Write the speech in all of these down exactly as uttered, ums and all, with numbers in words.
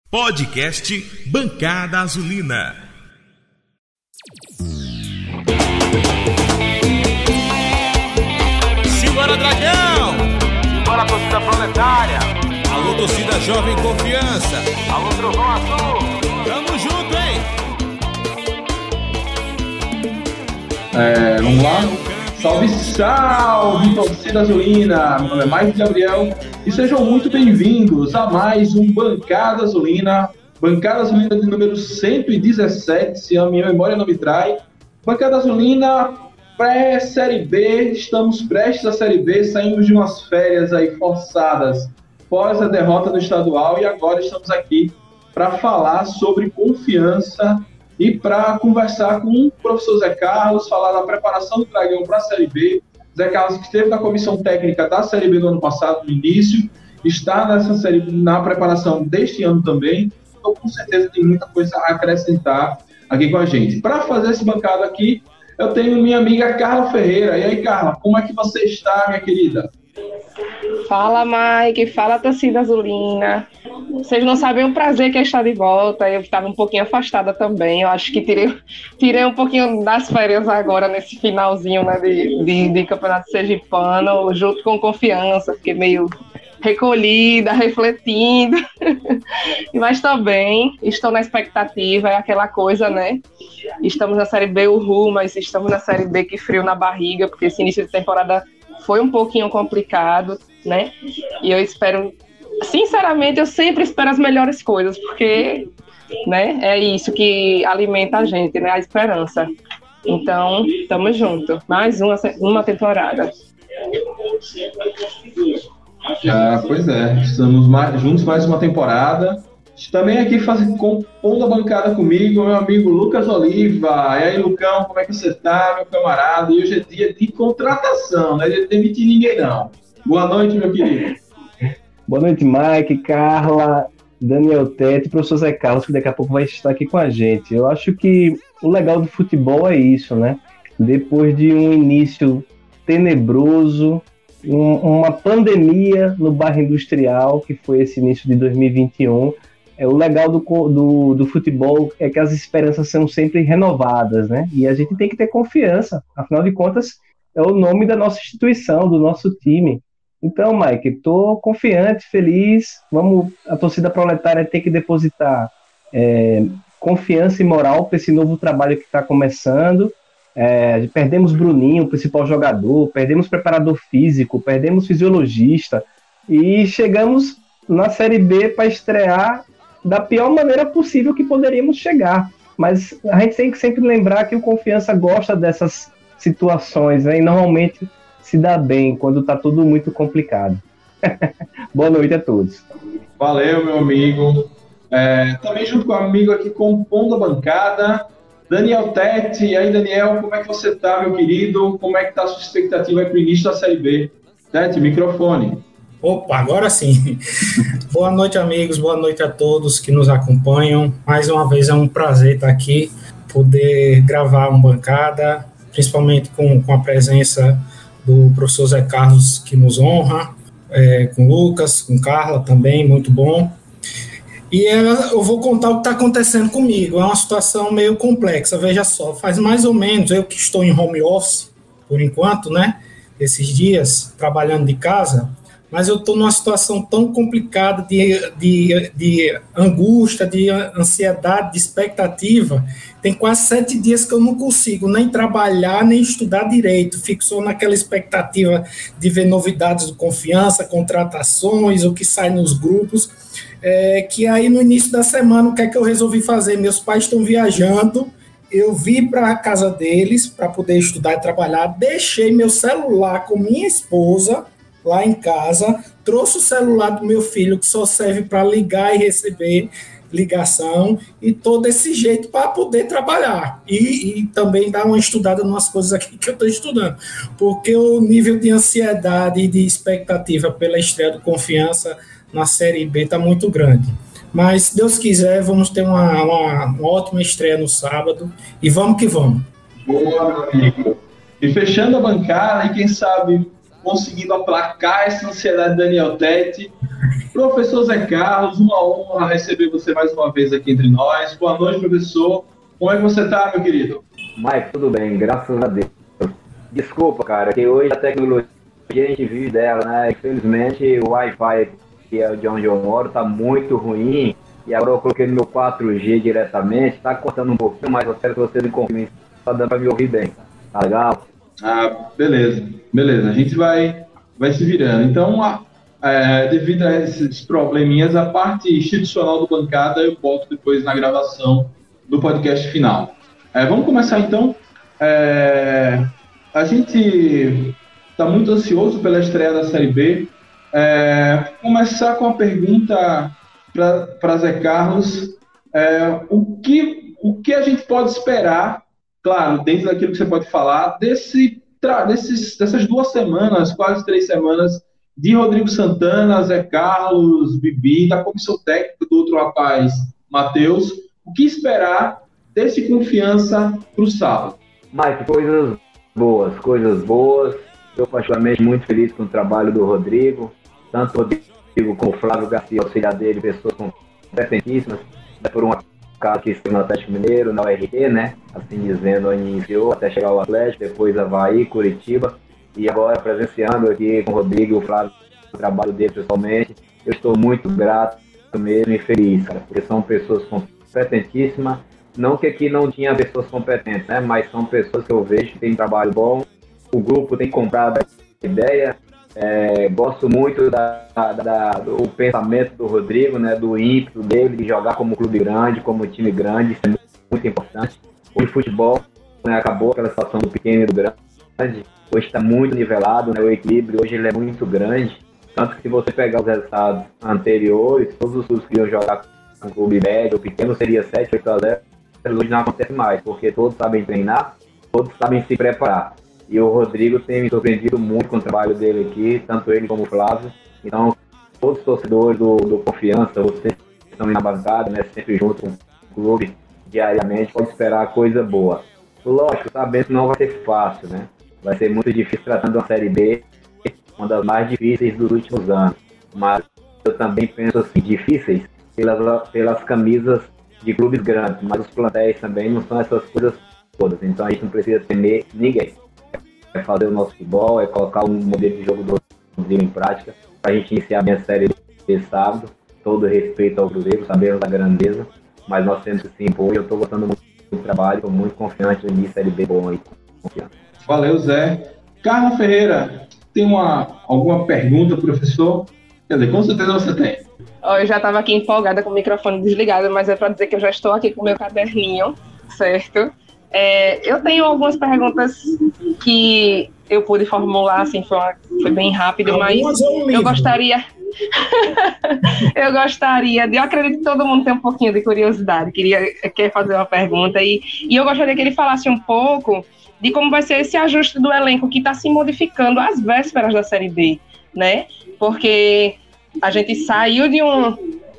Podcast Bancada Azulina. Simbora, Dragão! Simbora, torcida proletária! Alô, torcida jovem confiança! Alô, trovão azul! Tamo junto, hein? É, vamos lá? Salve, salve, torcida azulina! Meu nome é Maicon Gabriel e sejam muito bem-vindos a mais um Bancada Azulina, Bancada Azulina de número cento e dezessete, se a minha memória não me trai. Bancada Azulina pré-Série B, estamos prestes à Série B, saímos de umas férias aí forçadas após a derrota do estadual e agora estamos aqui para falar sobre confiança e para conversar com o professor Zé Carlos, falar da preparação do Dragão para a Série B. Zé Carlos, que esteve na comissão técnica da Série B do ano passado, no início, está nessa série, na preparação deste ano também, então com certeza tem muita coisa a acrescentar aqui com a gente. Para fazer esse bancado aqui, eu tenho minha amiga Carla Ferreira. E aí, Carla, como é que você está, minha querida? Fala, Mike, fala, torcida azulina. Vocês não sabem o prazer que é estar de volta. Eu estava um pouquinho afastada também. Eu acho que tirei, tirei um pouquinho das férias agora, nesse finalzinho, né, de, de, de Campeonato Sergipano, junto com confiança. Fiquei meio recolhida, refletindo. Mas também estou na expectativa, é aquela coisa, né? Estamos na Série B, uhul, mas estamos na Série B que frio na barriga, porque esse início de temporada foi um pouquinho complicado, né? E eu espero, sinceramente, eu sempre espero as melhores coisas, porque, né, é isso que alimenta a gente, né? A esperança. Então, tamo junto. Mais uma, uma temporada. Ah, pois é, estamos mais, juntos mais uma temporada. Também aqui fazendo, compondo a bancada comigo, meu amigo Lucas Oliva. E aí, Lucão, como é que você tá, meu camarada? E hoje é dia de contratação, não é dia de demitir ninguém, não. Boa noite, meu querido. Boa noite, Mike, Carla, Daniel Tete, professor Zé Carlos, que daqui a pouco vai estar aqui com a gente. Eu acho que o legal do futebol é isso, né? Depois de um início tenebroso, um, uma pandemia no bairro industrial, que foi esse início de dois mil e vinte e um, é, o legal do, do, do futebol é que as esperanças são sempre renovadas, né? E a gente tem que ter confiança, afinal de contas, é o nome da nossa instituição, do nosso time. Então, Mike, estou confiante, feliz. Vamos, a torcida proletária tem que depositar é, confiança e moral para esse novo trabalho que está começando. É, perdemos Bruninho, o principal jogador, perdemos preparador físico, perdemos fisiologista e chegamos na Série B para estrear da pior maneira possível que poderíamos chegar. Mas a gente tem que sempre lembrar que o Confiança gosta dessas situações, né? E normalmente se dá bem quando está tudo muito complicado. Boa noite a todos. Valeu, meu amigo. É, também junto com o amigo aqui compondo a bancada, Daniel Tete. E aí, Daniel, como é que você tá, meu querido? Como é que tá a sua expectativa para o início da Série B? Tete, microfone. Opa, agora sim. Boa noite, amigos, boa noite a todos que nos acompanham. Mais uma vez é um prazer estar aqui, poder gravar uma bancada, principalmente com, com a presença do professor Zé Carlos, que nos honra, é, com Lucas, com Carla também, muito bom. E eu vou contar o que está acontecendo comigo. É uma situação meio complexa, veja só, faz mais ou menos, eu que estou em home office, por enquanto, né, esses dias, trabalhando de casa, mas eu estou numa situação tão complicada de, de, de angústia, de ansiedade, de expectativa. Tem quase sete dias que eu não consigo nem trabalhar, nem estudar direito. Fico só naquela expectativa de ver novidades do Confiança, contratações, o que sai nos grupos. É, que aí no início da semana, o que é que eu resolvi fazer? Meus pais estão viajando, eu vim para a casa deles para poder estudar e trabalhar, deixei meu celular com minha esposa lá em casa, trouxe o celular do meu filho, que só serve para ligar e receber ligação, e tô desse jeito para poder trabalhar, e, e também dar uma estudada em umas coisas aqui que eu estou estudando, porque o nível de ansiedade e de expectativa pela estreia do Confiança na Série B está muito grande. Mas, se Deus quiser, vamos ter uma, uma, uma ótima estreia no sábado, e vamos que vamos. Boa, meu amigo. E fechando a bancada, e quem sabe conseguindo aplacar essa ansiedade de Daniel Tete, Professor Zé Carlos, uma honra receber você mais uma vez aqui entre nós. Boa noite, professor. Como é que você está, meu querido? Mike, tudo bem, graças a Deus. Desculpa, cara, que hoje a tecnologia a gente vive dela, né? Infelizmente o Wi-Fi, que é de onde eu moro, tá muito ruim. E agora eu coloquei no meu quatro G diretamente, tá cortando um pouquinho, mas eu quero que vocês me confirmem se tá dando pra me ouvir bem. Tá legal? Ah, beleza, beleza. A gente vai, vai se virando. Então, a, é, devido a esses probleminhas, a parte institucional do Bancada eu boto depois na gravação do podcast final. É, vamos começar então. É, a gente está muito ansioso pela estreia da Série B. É, começar com a pergunta para Zé Carlos. É, o, que, o que a gente pode esperar, claro, dentro daquilo que você pode falar, desse, desses, dessas duas semanas, quase três semanas, de Rodrigo Santana, Zé Carlos, Bibi, da comissão técnica do outro rapaz, Matheus. O que esperar desse confiança para o sábado? Mike, coisas boas, coisas boas. Estou particularmente muito feliz com o trabalho do Rodrigo, tanto o Rodrigo como o Flávio Garcia, auxiliar dele, pessoas competentíssimas, por um acaso que esteve no Atlético Mineiro, na U R T, né? Assim dizendo, iniciou até chegar ao Atlético, depois Avaí, Curitiba, e agora presenciando aqui com o Rodrigo e o Flávio o trabalho dele pessoalmente. Eu estou muito grato mesmo e feliz, cara, porque são pessoas competentíssimas. Não que aqui não tinha pessoas competentes, né? Mas são pessoas que eu vejo que têm trabalho bom. O grupo tem comprado a ideia. É, gosto muito da, da, do pensamento do Rodrigo, né? Do ímpeto dele de jogar como clube grande, como time grande. Isso é muito, muito importante. O futebol, né, acabou aquela situação do pequeno e do grande. Hoje está muito nivelado, né? O equilíbrio hoje ele é muito grande. Tanto que se você pegar os resultados anteriores, todos os clubes que iam jogar com o clube médio ou pequeno seria sete, oito a zero. Hoje não acontece mais, porque todos sabem treinar, todos sabem se preparar. E o Rodrigo tem me surpreendido muito com o trabalho dele aqui, tanto ele como o Flávio. Então, todos os torcedores do, do Confiança, vocês que estão aí na bancada, né, sempre junto com o clube, diariamente, pode esperar coisa boa. Lógico, sabendo que não vai ser fácil, né? Vai ser muito difícil tratando uma Série B, uma das mais difíceis dos últimos anos. Mas eu também penso assim, difíceis pelas, pelas camisas de clubes grandes, mas os plantéis também não são essas coisas todas, então a gente não precisa temer ninguém. É fazer o nosso futebol, é colocar um modelo de jogo do Cruzeiro em prática, para a gente iniciar bem a série de sábado, todo respeito ao Cruzeiro, sabemos da grandeza, mas nós temos que se impor e eu estou gostando muito do trabalho, estou muito confiante no início da Série B bom aí. Confiante. Valeu, Zé. Carla Ferreira, tem uma, alguma pergunta, professor? Quer dizer, com certeza você tem. Eu já estava aqui empolgada com o microfone desligado, mas é para dizer que eu já estou aqui com o meu caderninho, certo? É, eu tenho algumas perguntas que eu pude formular, assim, foi, uma, foi bem rápido, mas eu gostaria... eu gostaria de... Eu acredito que todo mundo tem um pouquinho de curiosidade, queria, quer fazer uma pergunta, e, e eu gostaria que ele falasse um pouco de como vai ser esse ajuste do elenco que está se modificando às vésperas da Série B, né? Porque... A gente saiu de um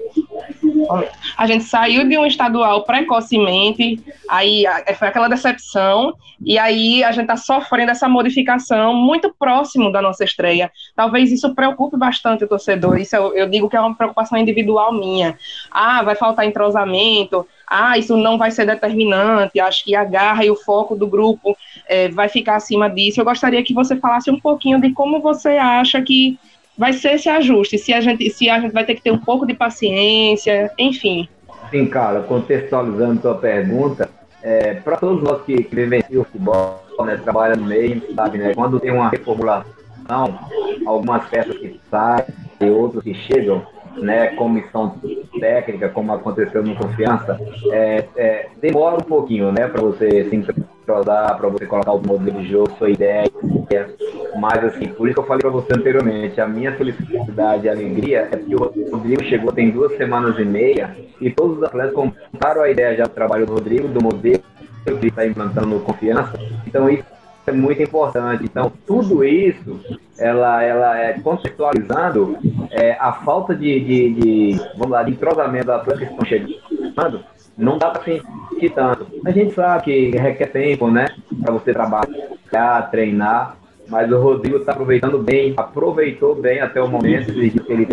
a gente saiu de um estadual precocemente, aí foi aquela decepção, e aí a gente está sofrendo essa modificação muito próximo da nossa estreia. Talvez isso preocupe bastante o torcedor, isso eu, eu digo que é uma preocupação individual minha. Ah, vai faltar entrosamento, ah, isso não vai ser determinante, acho que a garra e o foco do grupo é, vai ficar acima disso. Eu gostaria que você falasse um pouquinho de como você acha que vai ser esse ajuste, se a gente, se a gente vai ter que ter um pouco de paciência, enfim. Sim, cara, contextualizando a tua pergunta, é, para todos nós que, que vivenciam o futebol, né, trabalham no meio, sabe, né, quando tem uma reformulação, algumas peças que saem e outros que chegam, né, comissão técnica, como aconteceu no Confiança, é, é, demora um pouquinho, né, para você se entrosar, para você colocar o modelo de jogo, sua ideia, mas assim, por isso que eu falei para você anteriormente, a minha felicidade e alegria é que o Rodrigo chegou tem duas semanas e meia e todos os atletas compraram a ideia já do trabalho do Rodrigo, do modelo que ele está implantando no Confiança, então isso é muito importante. Então, tudo isso, ela, ela é contextualizando é, a falta de, de, de, vamos lá, de entrosamento das atletas que estão chegando, não dá para sentir tanto. A gente sabe que requer tempo, né, para você trabalhar, treinar, mas o Rodrigo está aproveitando bem, aproveitou bem até o momento que ele teve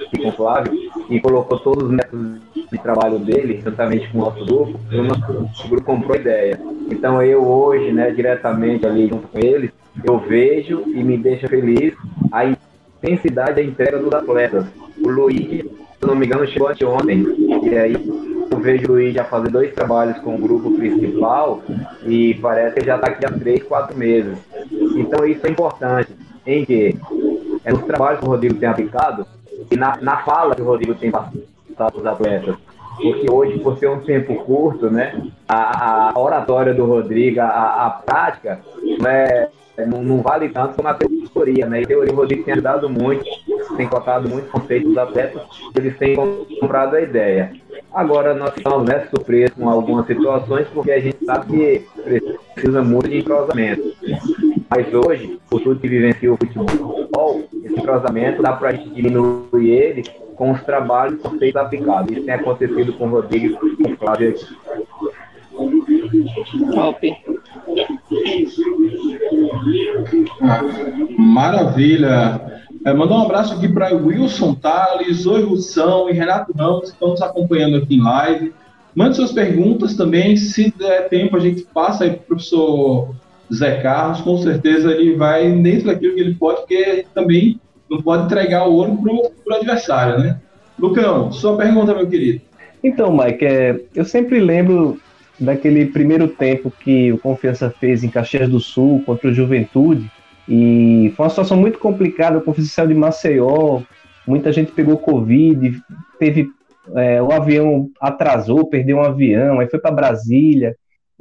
aqui com o Flávio, e colocou todos os métodos de trabalho dele, juntamente com o nosso grupo, e o nosso grupo comprou a ideia. Então eu hoje, né, diretamente ali junto com eles, eu vejo e me deixa feliz a intensidade da entrega dos atletas. O Luiz, se não me engano, chegou anteontem, e aí eu vejo o Luiz já fazer dois trabalhos com o grupo principal, e parece que ele já está aqui há três, quatro meses. Então isso é importante, em que é nos trabalhos que o Rodrigo tem aplicado, e na, na fala que o Rodrigo tem passado para os atletas. Porque hoje, por ser um tempo curto, né, a, a oratória do Rodrigo, a, a prática, né, não, não vale tanto como a teoria, né? E a teoria, o Rodrigo tem ajudado muito, tem colocado muitos conceitos dos atletas, eles têm comprado a ideia. Agora, nós ficamos, né, surpresos com algumas situações, porque a gente sabe que precisa muito de entrosamento. Mas hoje, o tudo que vivencia o futebol, esse entrosamento dá para a gente diminuir ele com os trabalhos que são feitos aplicados. Isso tem acontecido com o Rodrigo e com o Flávio aqui. Top. Maravilha. É, mandar um abraço aqui para Wilson Tales, Oi Russão e Renato Ramos, que estão nos acompanhando aqui em live. Mande suas perguntas também, se der tempo a gente passa aí para o professor Zé Carlos, com certeza ele vai dentro daquilo que ele pode, porque também não pode entregar o ouro para o adversário, né? Lucão, sua pergunta, meu querido. Então, Mike, é, eu sempre lembro daquele primeiro tempo que o Confiança fez em Caxias do Sul contra o Juventude, e foi uma situação muito complicada. O Confiança saiu de Maceió, muita gente pegou Covid, teve, é, o avião atrasou, perdeu um avião, aí foi para Brasília,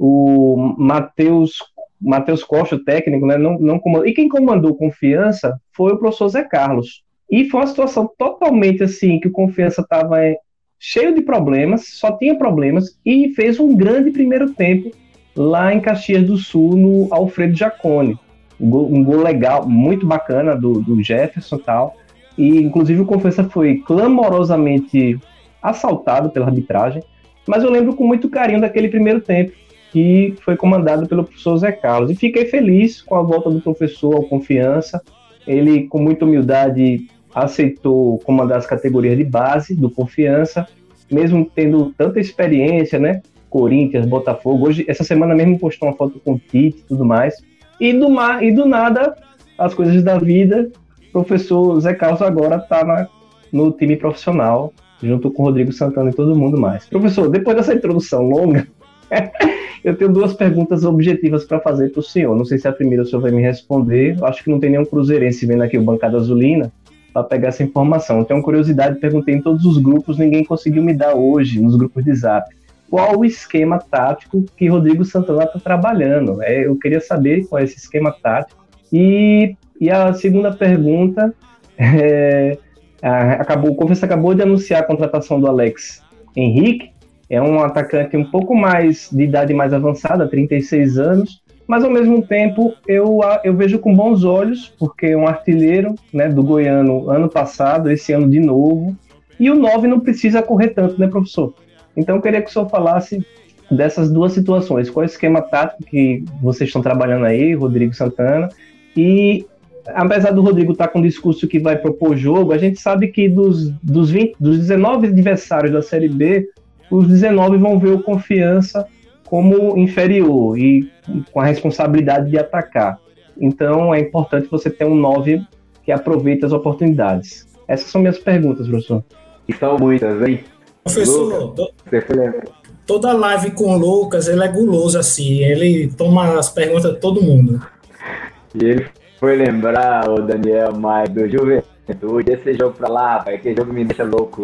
o Matheus Matheus Costa, o técnico, né, não, não comandou. E quem comandou Confiança foi o professor Zé Carlos. E foi uma situação totalmente assim, que o Confiança estava é, cheio de problemas, só tinha problemas, e fez um grande primeiro tempo lá em Caxias do Sul, no Alfredo Jaconi. Um gol, um gol legal, muito bacana do, do Jefferson e tal. E, inclusive, o Confiança foi clamorosamente assaltado pela arbitragem. Mas eu lembro com muito carinho daquele primeiro tempo, que foi comandado pelo professor Zé Carlos. E fiquei feliz com a volta do professor ao Confiança. Ele, com muita humildade, aceitou comandar as categorias de base do Confiança, mesmo tendo tanta experiência, né? Corinthians, Botafogo. Hoje, essa semana mesmo postou uma foto com o Tite e tudo mais. E do, mar, e do nada, as coisas da vida, o professor Zé Carlos agora está no time profissional, junto com o Rodrigo Santana e todo mundo mais. Professor, depois dessa introdução longa, eu tenho duas perguntas objetivas para fazer para o senhor. Não sei se a primeira o senhor vai me responder. Eu acho que não tem nenhum cruzeirense vendo aqui o Bancada Azulina para pegar essa informação. Eu tenho curiosidade, perguntei em todos os grupos, ninguém conseguiu me dar hoje, nos grupos de Zap. Qual o esquema tático que Rodrigo Santana está trabalhando? É, eu queria saber qual é esse esquema tático. E, e a segunda pergunta, é, acabou, o Confiança acabou de anunciar a contratação do Alex Henrique. É um atacante um pouco mais de idade mais avançada, trinta e seis anos, mas ao mesmo tempo eu, eu vejo com bons olhos, porque é um artilheiro, né, do Goiano ano passado, esse ano de novo, e o nove não precisa correr tanto, né, professor? Então eu queria que o senhor falasse dessas duas situações. Qual é o esquema tático que vocês estão trabalhando aí, Rodrigo Santana? E apesar do Rodrigo estar com um discurso que vai propor jogo, a gente sabe que dos, dos, vinte, dos dezenove adversários da Série B, os dezenove vão ver o Confiança como inferior e com a responsabilidade de atacar. Então é importante você ter um nove que aproveite as oportunidades. Essas são minhas perguntas, professor. E são muitas, hein? Professor, to, toda live com o Lucas, ele é guloso assim, ele toma as perguntas de todo mundo. E ele foi lembrar, o Daniel, mais do Juventude, esse jogo pra lá, rapaz, que jogo me deixa louco.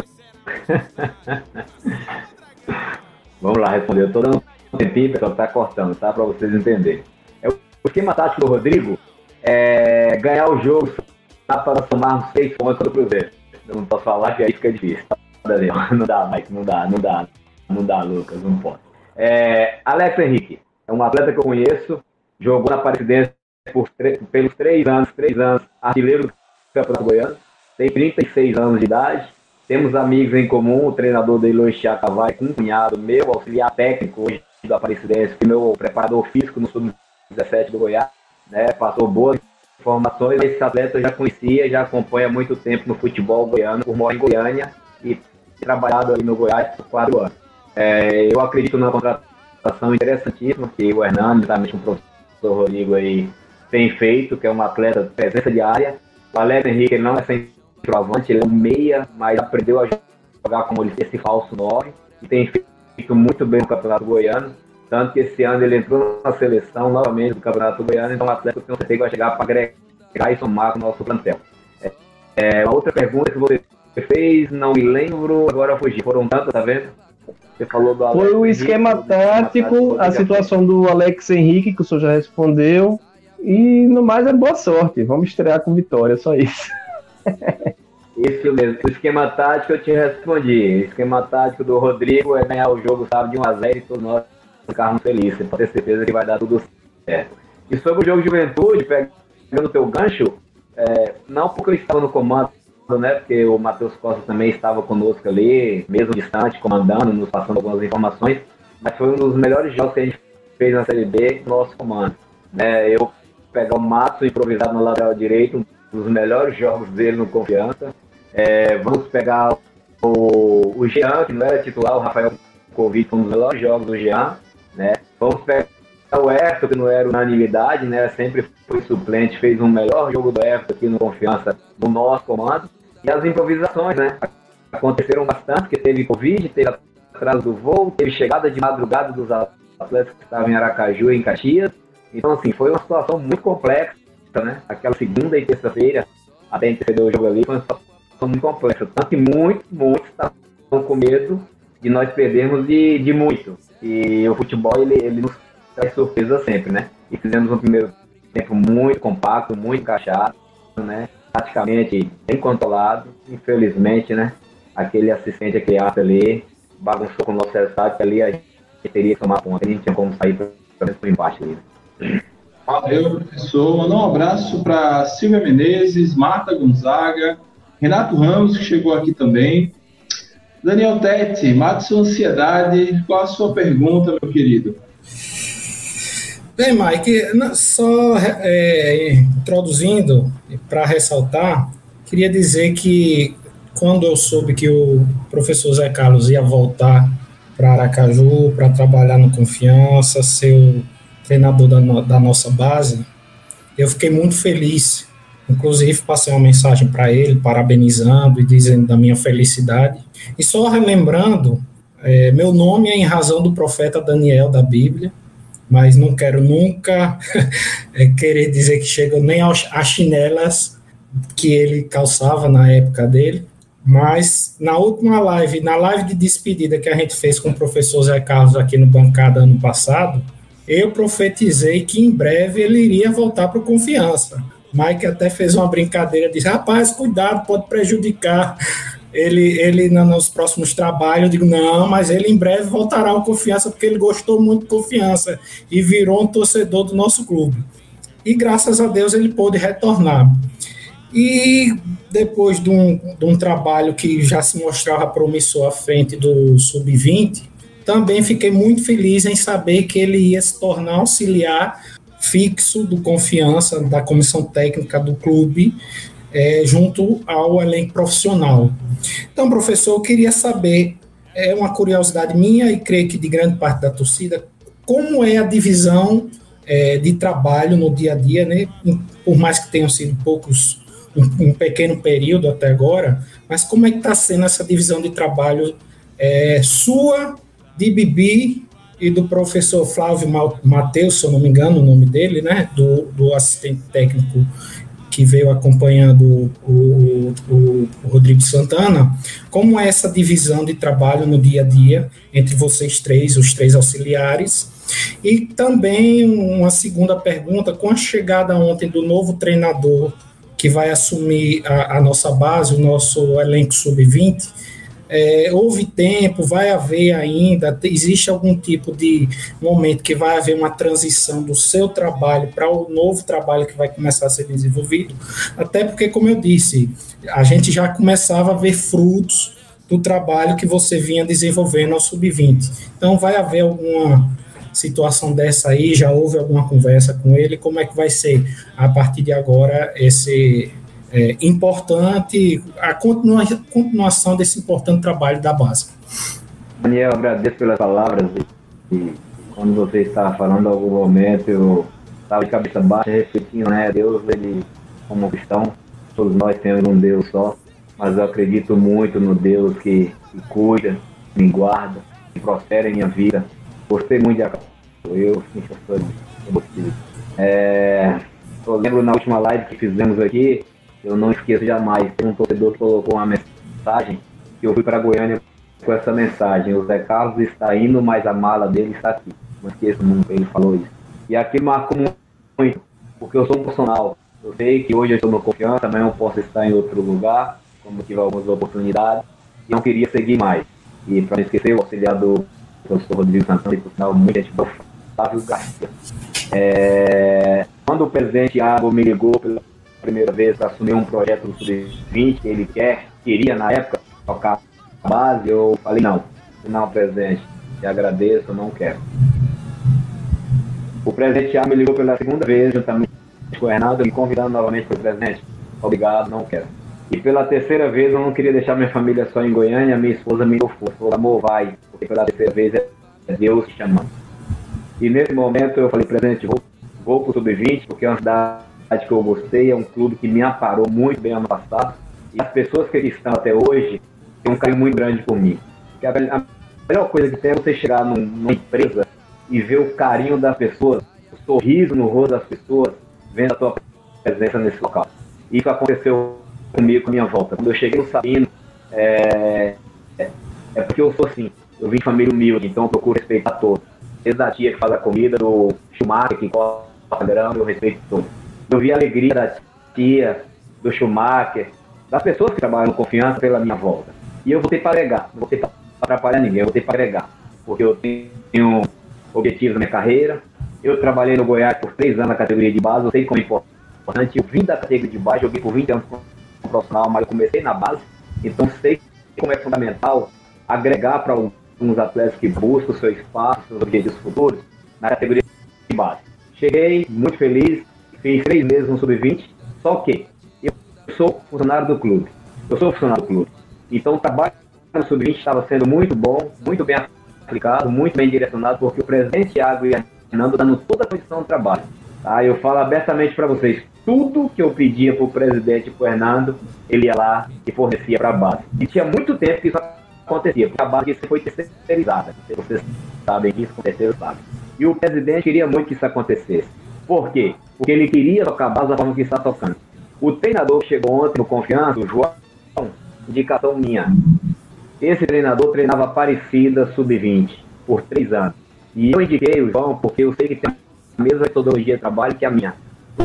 Vamos lá, responder. Eu tô dando um tempinho, pessoal, tá cortando, tá? Pra vocês entenderem. É, o esquema tático do Rodrigo é ganhar o jogo só para tomar uns seis pontos do Cruzeiro. Eu não posso falar que aí fica difícil. Não dá, Mike, não dá, não dá, não dá, Lucas, não pode. É, Alex Henrique é um atleta que eu conheço, jogou na Aparecidense por pelos três anos, três anos, artilheiro do Campeonato Goiano, tem trinta e seis anos de idade. Temos amigos em comum, o treinador dele, Luiz Chacavai, um cunhado meu, auxiliar técnico hoje do Aparecidense, meu preparador físico no sub dezessete do Goiás, né, passou boas informações, esse atleta eu já conhecia, já acompanha há muito tempo no futebol goiano, por morar em Goiânia e trabalhado ali no Goiás por quatro anos. É, eu acredito na contratação interessantíssima que o Hernando, justamente com o professor Rodrigo aí, tem feito, que é um atleta de presença de área. O Alex Henrique ele não é centroavante, ele é um meia, mas aprendeu a jogar como ele esse falso nove e tem feito muito bem no Campeonato Goiano. Tanto que esse ano ele entrou na seleção novamente do Campeonato Goiano, então o atleta que eu tenho certeza que vai chegar para agregar e somar com o nosso plantel. É, é, outra pergunta que você fez, não me lembro, agora fugi. Foram tantas, tá vendo? Você falou do Alex Foi o esquema Henrique, tático, a situação do Alex Henrique, que o senhor já respondeu. E no mais é boa sorte. Vamos estrear com vitória, só isso. Isso mesmo. O esquema tático eu te respondi. O esquema tático do Rodrigo é ganhar o jogo, sabe, de um a zero e todos nós ficarmos felizes. Você pode ter certeza que vai dar tudo certo. E sobre o jogo de Juventude, pegando o teu gancho, é, não porque eu estava no comando, né? Porque o Matheus Costa também estava conosco ali, mesmo distante, comandando, nos passando algumas informações, mas foi um dos melhores jogos que a gente fez na Série B no nosso comando. É, eu pegar o Mato improvisado no lateral direito, um dos melhores jogos dele no Confiança. É, vamos pegar o, o Jean, que não era titular, o Rafael Covid, foi um dos melhores jogos do Jean, né? Vamos pegar o Everton, que não era unanimidade, né? Sempre foi suplente, fez um melhor jogo do Everton aqui no Confiança, no nosso comando. E as improvisações, né? Aconteceram bastante, porque teve Covid, teve atraso do voo, teve chegada de madrugada dos atletas que estavam em Aracaju e em Caxias. Então, assim, foi uma situação muito complexa, né? Aquela segunda e terça-feira, até interceder o jogo ali, foi uma situação muito complexa. Tanto que muitos, muitos estavam com medo de nós perdermos de, de muito. E o futebol, ele, ele nos traz surpresa sempre, né? E fizemos um primeiro tempo muito compacto, muito encaixado, né? Praticamente bem controlado. Infelizmente, né? Aquele assistente, aquele ato ali, bagunçou com o nosso resultado, que ali a gente teria que tomar ponta. A gente tinha como sair para o empate ali. Valeu, professor. Mandar um abraço para Silvia Menezes, Marta Gonzaga, Renato Ramos, que chegou aqui também. Daniel Tete, mate sua ansiedade. Qual a sua pergunta, meu querido? Bem, Mike, só é, introduzindo, para ressaltar, queria dizer que quando eu soube que o professor Zé Carlos ia voltar para Aracaju, para trabalhar no Confiança, ser o treinador da, no, da nossa base, eu fiquei muito feliz. Inclusive, passei uma mensagem para ele, parabenizando e dizendo da minha felicidade. E só relembrando, é, meu nome é em razão do profeta Daniel da Bíblia, mas não quero nunca é, querer dizer que chega nem às chinelas que ele calçava na época dele. Mas na última live, na live de despedida que a gente fez com o professor Zé Carlos aqui no Bancada ano passado, eu profetizei que em breve ele iria voltar para o Confiança. Mike até fez uma brincadeira, disse, rapaz, cuidado, pode prejudicar ele, ele nos próximos trabalhos. Eu digo, não, mas ele em breve voltará ao Confiança, porque ele gostou muito de Confiança e virou um torcedor do nosso clube. E graças a Deus ele pôde retornar. E depois de um, de um trabalho que já se mostrava promissor à frente do sub vinte, também fiquei muito feliz em saber que ele ia se tornar auxiliar fixo do Confiança, da comissão técnica do clube, é, junto ao elenco profissional. Então, professor, eu queria saber, é uma curiosidade minha e creio que de grande parte da torcida, como é a divisão é, de trabalho no dia a dia, né? Por mais que tenham sido poucos, um, um pequeno período até agora, mas como é que está sendo essa divisão de trabalho é, sua, de Bibi e do professor Flávio Matheus, se eu não me engano o nome dele, né, do, do assistente técnico que veio acompanhando o, o, o, o Rodrigo Santana, como é essa divisão de trabalho no dia a dia entre vocês três, os três auxiliares? E também uma segunda pergunta, com a chegada ontem do novo treinador que vai assumir a, a nossa base, o nosso elenco sub vinte, É, houve tempo, vai haver ainda, existe algum tipo de momento que vai haver uma transição do seu trabalho para o novo trabalho que vai começar a ser desenvolvido, até porque, como eu disse, a gente já começava a ver frutos do trabalho que você vinha desenvolvendo ao sub vinte, então vai haver alguma situação dessa aí? Já houve alguma conversa com ele? Como é que vai ser, a partir de agora, esse é, importante, a continua, continuação desse importante trabalho da base? Daniel, agradeço pelas palavras. E, e quando você estava falando, em algum momento, eu estava de cabeça baixa, refletindo, né? Deus, ele, como cristão, todos nós temos um Deus só, mas eu acredito muito no Deus que, que cuida, me guarda, que prospera em minha vida. Gostei muito de acabar. Eu, sim, eu gostei. É, eu lembro na última live que fizemos aqui, eu não esqueço jamais, tem um torcedor que colocou uma mensagem, que eu fui para Goiânia com essa mensagem: o Zé Carlos está indo, mas a mala dele está aqui. Não esqueço nunca, ele falou isso. E aquilo marcou muito, porque eu sou um profissional. Eu sei que hoje eu estou no Confiança, amanhã eu posso estar em outro lugar, como tive algumas oportunidades, e não queria seguir mais. E para não esquecer, o auxiliar do professor Rodrigo Santana, e por sinal, muita gente do Flávio Garcia. É, quando o presidente Iago me ligou pela primeira vez para assumir um projeto do sub vinte que ele quer, queria na época tocar a base, eu falei: não, não, presidente, te agradeço, eu não quero. O presidente Iago me ligou pela segunda vez, juntamente com o Renato, me convidando novamente para o presidente: obrigado, não quero. E pela terceira vez eu não queria deixar minha família só em Goiânia, minha esposa me deu força, falou: amor, vai, porque pela terceira vez é Deus te chamando. E nesse momento eu falei: presidente, vou, vou para o sub vinte, porque é uma cidade que eu gostei, é um clube que me amparou muito bem ano passado, e as pessoas que aqui estão até hoje têm um carinho muito grande por mim. Porque a, a melhor coisa que tem é você chegar num, numa empresa e ver o carinho das pessoas, o sorriso no rosto das pessoas, vendo a tua presença nesse local. Isso aconteceu comigo, com a minha volta. Quando eu cheguei no Sabino, é, é, é porque eu sou assim, eu vim de família humilde, então eu procuro respeitar todos. Desde a tia que faz a comida, do Schumacher que corta grama, eu respeito todos. Eu vi a alegria da tia, do Schumacher, das pessoas que trabalham com Confiança pela minha volta. E eu voltei para agregar, não voltei para atrapalhar ninguém, eu voltei para agregar. Porque eu tenho objetivos na minha carreira. Eu trabalhei no Goiás por três anos na categoria de base, eu sei como é importante. Eu vim da categoria de base, joguei por vinte anos como profissional, mas eu comecei na base, então sei como é fundamental agregar para alguns atletas que buscam o seu espaço, seus objetivos futuros na categoria de base. Cheguei muito feliz, fiz três meses no sub vinte, só que eu sou funcionário do clube, eu sou funcionário do clube, então o trabalho no sub vinte estava sendo muito bom, muito bem aplicado, muito bem direcionado, porque o presidente Iago e a Fernando dando toda a condição do trabalho. Tá? Eu falo abertamente para vocês, tudo que eu pedia para o presidente Fernando, ele ia lá e fornecia para a base. E tinha muito tempo que isso acontecia, porque a base foi terceirizada. Vocês sabem disso, com certeza sabem. E o presidente queria muito que isso acontecesse. Por quê? Porque ele queria tocar a base da forma que está tocando. O treinador que chegou ontem no Confiança, o João, indicação minha. Esse treinador treinava Aparecida sub vinte por três anos. E eu indiquei o João porque eu sei que tem a mesma metodologia de trabalho que a minha.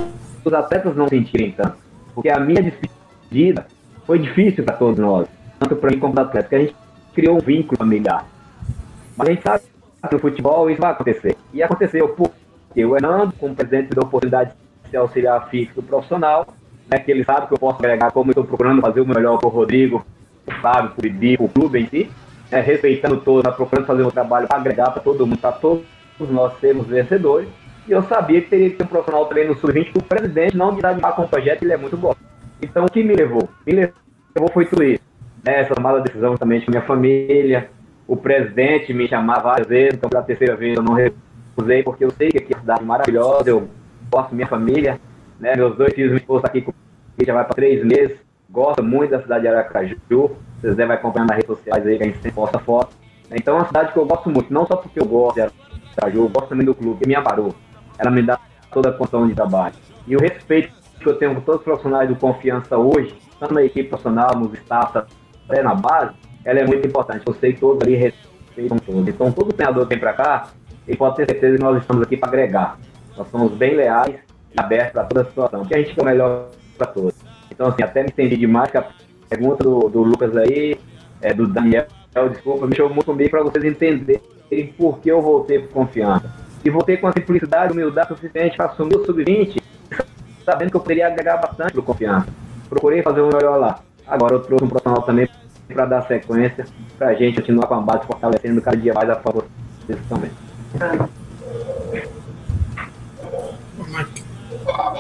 Os atletas não sentirem tanto, porque a minha despedida foi difícil para todos nós, tanto para mim como para os atletas, porque a gente criou um vínculo familiar. Mas a gente sabe que no futebol isso vai acontecer. E aconteceu porque o Hernando, como presidente, me deu a oportunidade de ser auxiliar físico profissional, né, que ele sabe que eu posso agregar, como eu estou procurando fazer o melhor para o Rodrigo, o Fábio, o Bibi, o clube em si, né, respeitando todos, né, procurando fazer um trabalho para agregar para todo mundo, para todos nós sermos vencedores. E eu sabia que teria que ter um profissional também no sub vinte, que o presidente não me dá com o projeto, ele é muito bom. Então, o que me levou? Me levou foi tudo isso. Né? Essa tomada de decisão também com minha família. O presidente me chamava várias vezes, então pela terceira vez eu não recusei, porque eu sei que aqui é uma cidade maravilhosa, eu gosto da minha família. Né? Meus dois filhos, minha esposa está aqui comigo, já vai para três meses. Gosto muito da cidade de Aracaju. Vocês devem acompanhar nas redes sociais aí, que a gente sempre posta foto. Então, é uma cidade que eu gosto muito, não só porque eu gosto de Aracaju, eu gosto também do clube, que me amparou. Ela me dá toda a condição de trabalho. E o respeito que eu tenho com todos os profissionais do Confiança hoje, tanto na equipe profissional, nos staffs, até na base, ela é muito importante. Eu sei que todos ali respeitam todos. Então, todo treinador que vem para cá, ele pode ter certeza que nós estamos aqui para agregar. Nós somos bem leais e abertos para toda a situação, porque a gente quer o melhor para todos. Então, assim, até me entendi demais, que a pergunta do, do Lucas aí, é, do Daniel, desculpa, me chamou muito comigo para vocês entenderem por que eu voltei para Confiança. E voltei com a simplicidade e humildade suficiente para assumir o sub vinte, sabendo que eu poderia agregar bastante para o Confiança. Procurei fazer o melhor lá. Agora eu trouxe um profissional também para dar sequência, para a gente continuar com a base fortalecendo cada dia mais a favor deles também.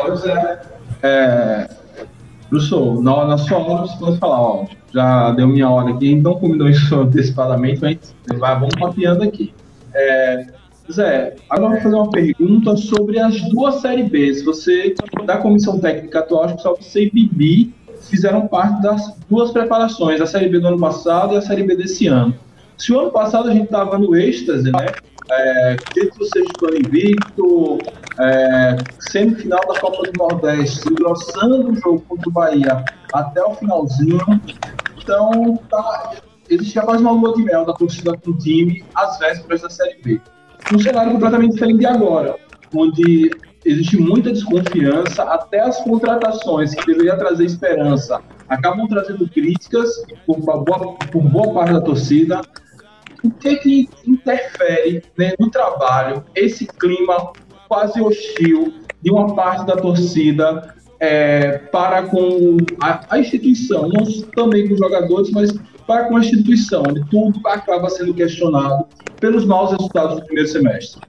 Pois é. é professor, na, na sua hora você pode falar, ó, já deu minha hora aqui, então combinou isso antecipadamente, mas vai, vamos mapeando aqui. É, Zé, agora eu vou fazer uma pergunta sobre as duas Série Bs. Você, da comissão técnica atual, acho que só você e Bibi fizeram parte das duas preparações, a Série B do ano passado e a Série B desse ano. Se o ano passado a gente estava no êxtase, né? É, título sergipano invicto, é, semifinal da Copa do Nordeste, engrossando o jogo contra o Bahia até o finalzinho. Então, tá, existia quase uma lua de mel da torcida com o time às vésperas da Série B. Um cenário completamente diferente de agora, onde existe muita desconfiança, até as contratações que deveriam trazer esperança acabam trazendo críticas por boa, por boa parte da torcida. O que que interfere, né, no trabalho, esse clima quase hostil de uma parte da torcida é, para com a, a instituição, não também com os jogadores, mas para com a instituição, onde tudo acaba sendo questionado pelos maus resultados do primeiro semestre?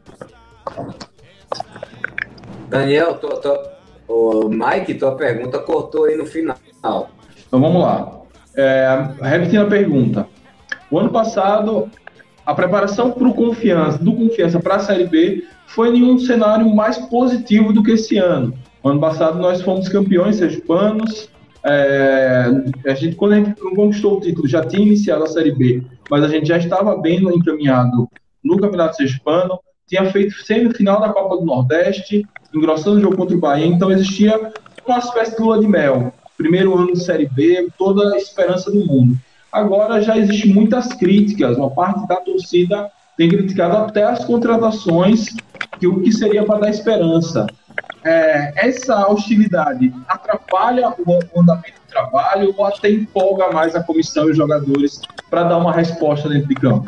Daniel, tua, tua, o Mike, tua pergunta cortou aí no final. Então vamos lá. É, repetindo a pergunta. O ano passado, a preparação pro Confiança, do Confiança para a Série B foi em um cenário mais positivo do que esse ano. O ano passado nós fomos campeões sergipanos. É, a gente, quando a gente conquistou o título, já tinha iniciado a Série B, mas a gente já estava bem encaminhado no Campeonato Sergipano, tinha feito semifinal da Copa do Nordeste, engrossando o jogo contra o Bahia, então existia uma espécie de lua de mel. Primeiro ano de Série B, toda a esperança do mundo. Agora já existem muitas críticas, uma parte da torcida tem criticado até as contratações, que o que seria para dar esperança. É, essa hostilidade atrapalha o andamento do trabalho ou até empolga mais a comissão e os jogadores para dar uma resposta dentro de campo?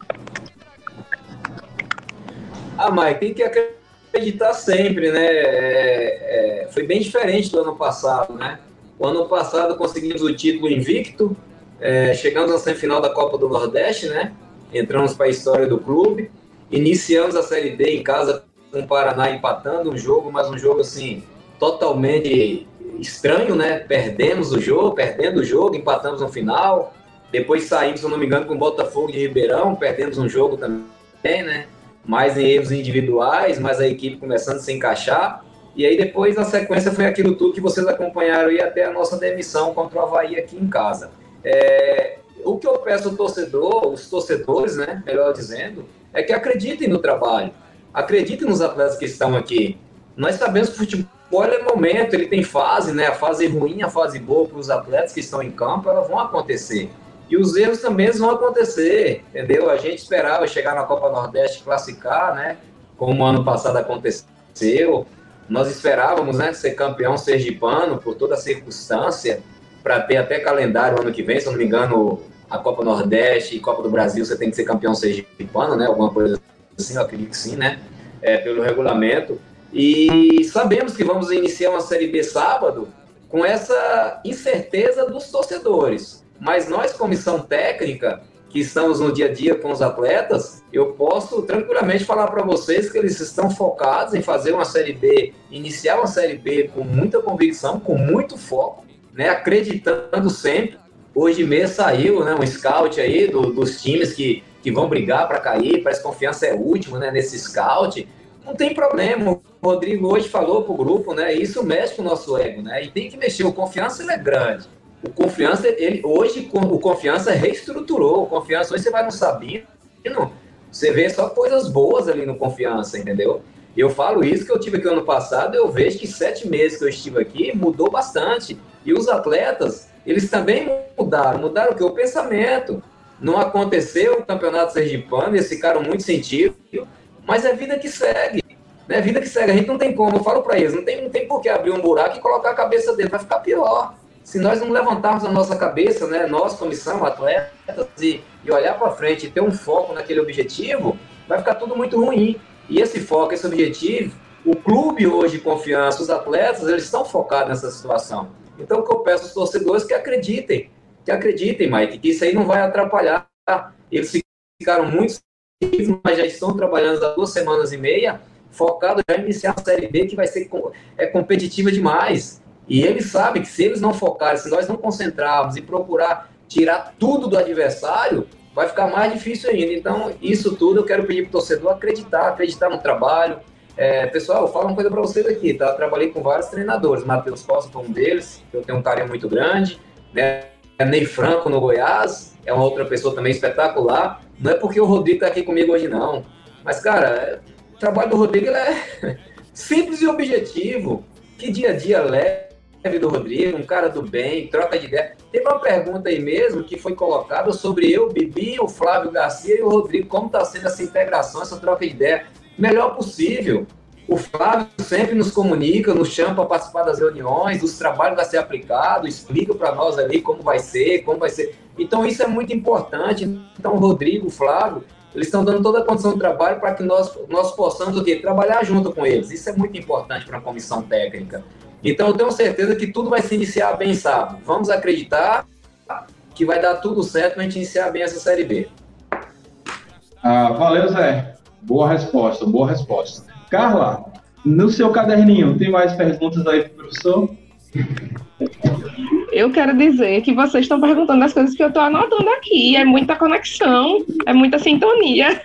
Ah, Mike, tem que acreditar sempre, né? É, é, foi bem diferente do ano passado, né? O ano passado conseguimos o título invicto, é, chegamos à semifinal da Copa do Nordeste, né? Entramos para a história do clube, iniciamos a Série D em casa com o Paraná empatando um jogo, mas um jogo assim, totalmente estranho, né? Perdemos o jogo, perdendo o jogo, empatamos no final, depois saímos, se eu não me engano, com o Botafogo de Ribeirão, perdemos um jogo também, né? Mais em erros individuais, mas a equipe começando a se encaixar, e aí depois a sequência foi aquilo tudo que vocês acompanharam aí até a nossa demissão contra o Avaí aqui em casa. É, o que eu peço ao torcedor, os torcedores, né, melhor dizendo, é que acreditem no trabalho, acreditem nos atletas que estão aqui. Nós sabemos que o futebol é momento, ele tem fase, né, a fase ruim, a fase boa para os atletas que estão em campo, elas vão acontecer. E os erros também vão acontecer, entendeu? A gente esperava chegar na Copa Nordeste classificar, né, como ano passado aconteceu. Nós esperávamos, né, ser campeão sergipano por toda a circunstância, para ter até calendário ano que vem, se eu não me engano, a Copa Nordeste e Copa do Brasil, você tem que ser campeão sergipano, né, alguma coisa assim, eu acredito que sim, né, é, pelo regulamento. E sabemos que vamos iniciar uma Série B sábado com essa incerteza dos torcedores. Mas nós, comissão técnica, que estamos no dia a dia com os atletas, eu posso tranquilamente falar para vocês que eles estão focados em fazer uma Série B, iniciar uma Série B com muita convicção, com muito foco, né, acreditando sempre. Hoje mesmo saiu, né, um scout aí do, dos times que, que vão brigar para cair, parece que Confiança é o último, né, nesse scout. Não tem problema, o Rodrigo hoje falou para o grupo, né, isso mexe com o nosso ego, né, e tem que mexer, o Confiança ele é grande. O Confiança, ele, hoje, o Confiança reestruturou. O Confiança, hoje você vai no Sabino, você vê só coisas boas ali no Confiança, entendeu? Eu falo isso que eu tive aqui ano passado, eu vejo que sete meses que eu estive aqui mudou bastante. E os atletas, eles também mudaram. Mudaram o que? O pensamento. Não aconteceu o Campeonato Sergipano, eles ficaram muito sentidos, mas é vida que segue. É vida que segue, a gente não tem como, eu falo para eles, não tem, não tem por que abrir um buraco e colocar a cabeça dele, vai ficar pior. Se nós não levantarmos a nossa cabeça, né, nós, comissão, atletas, e, e olhar para frente e ter um foco naquele objetivo, vai ficar tudo muito ruim. E esse foco, esse objetivo, o clube hoje, Confiança, os atletas, eles estão focados nessa situação. Então, o que eu peço aos torcedores é que acreditem, que acreditem, Mike, que isso aí não vai atrapalhar. Eles ficaram muito, mas já estão trabalhando há duas semanas e meia, focado já em iniciar a Série B, que vai ser é, competitiva demais. E eles sabem que se eles não focarem, se nós não concentrarmos e procurar tirar tudo do adversário, vai ficar mais difícil ainda. Então, isso tudo eu quero pedir para o torcedor acreditar, acreditar no trabalho. É, pessoal, eu falo uma coisa para vocês aqui, tá? Eu trabalhei com vários treinadores, Matheus Costa foi um deles, eu tenho um carinho muito grande, né? Ney Franco no Goiás, é uma outra pessoa também espetacular. Não é porque o Rodrigo está aqui comigo hoje, não. Mas, cara, o trabalho do Rodrigo ele é simples e objetivo. Que dia a dia leve do Rodrigo, um cara do bem, troca de ideia. Teve uma pergunta aí mesmo que foi colocada sobre eu, Bibi, o Flávio Garcia e o Rodrigo. Como está sendo essa integração, essa troca de ideia? Melhor possível. O Flávio sempre nos comunica, nos chama para participar das reuniões, os trabalhos vai ser aplicado, explica para nós ali como vai ser, como vai ser. Então isso é muito importante. Então o Rodrigo, o Flávio, eles estão dando toda a condição de trabalho para que nós, nós possamos o quê? Trabalhar junto com eles. Isso é muito importante para a comissão técnica. Então eu tenho certeza que tudo vai se iniciar bem sábado. Vamos acreditar que vai dar tudo certo para a gente iniciar bem essa Série B. Ah, valeu, Zé. Boa resposta, boa resposta. Carla, no seu caderninho, tem mais perguntas aí para o professor? Eu quero dizer que vocês estão perguntando as coisas que eu estou anotando aqui. É muita conexão, é muita sintonia.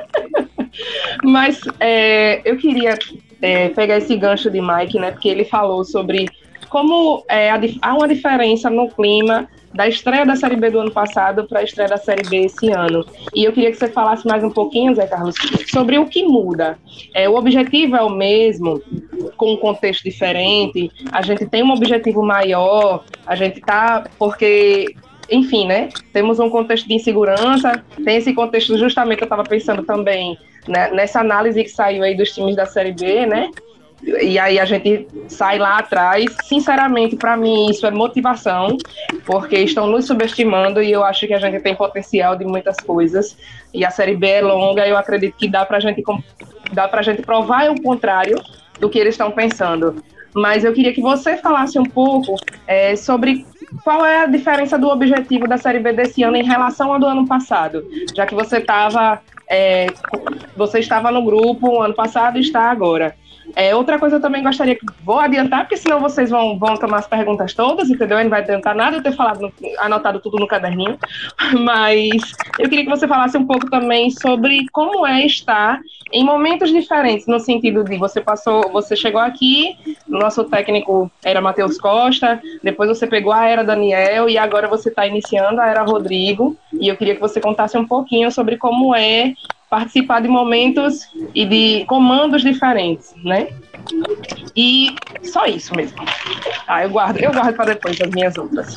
Mas é, eu queria é, pegar esse gancho de Mike, né? Porque ele falou sobre como é, a, há uma diferença no clima da estreia da Série B do ano passado para a estreia da Série B esse ano. E eu queria que você falasse mais um pouquinho, Zé Carlos, sobre o que muda. É, o objetivo é o mesmo, com um contexto diferente, a gente tem um objetivo maior, a gente tá, porque, enfim, né, temos um contexto de insegurança, tem esse contexto, justamente eu estava pensando também, né, nessa análise que saiu aí dos times da Série B, né, e aí a gente sai lá atrás. Sinceramente, para mim isso é motivação, porque estão nos subestimando e eu acho que a gente tem potencial de muitas coisas, e a Série B é longa, eu acredito que dá pra gente, dá pra gente provar o contrário do que eles estão pensando. Mas eu queria que você falasse um pouco é, sobre qual é a diferença do objetivo da Série B desse ano em relação ao do ano passado, já que você estava é, você estava no grupo ano passado e está agora. É, outra coisa eu também gostaria que... Vou adiantar, porque senão vocês vão, vão tomar as perguntas todas, entendeu? Não vai adiantar nada eu ter falado, no, anotado tudo no caderninho. Mas eu queria que você falasse um pouco também sobre como é estar em momentos diferentes, no sentido de você passou, você chegou aqui, nosso técnico era Matheus Costa, depois você pegou a era Daniel e agora você está iniciando a era Rodrigo. E eu queria que você contasse um pouquinho sobre como é participar de momentos e de comandos diferentes, né? E só isso mesmo. Ah, eu guardo, eu guardo para depois as minhas outras.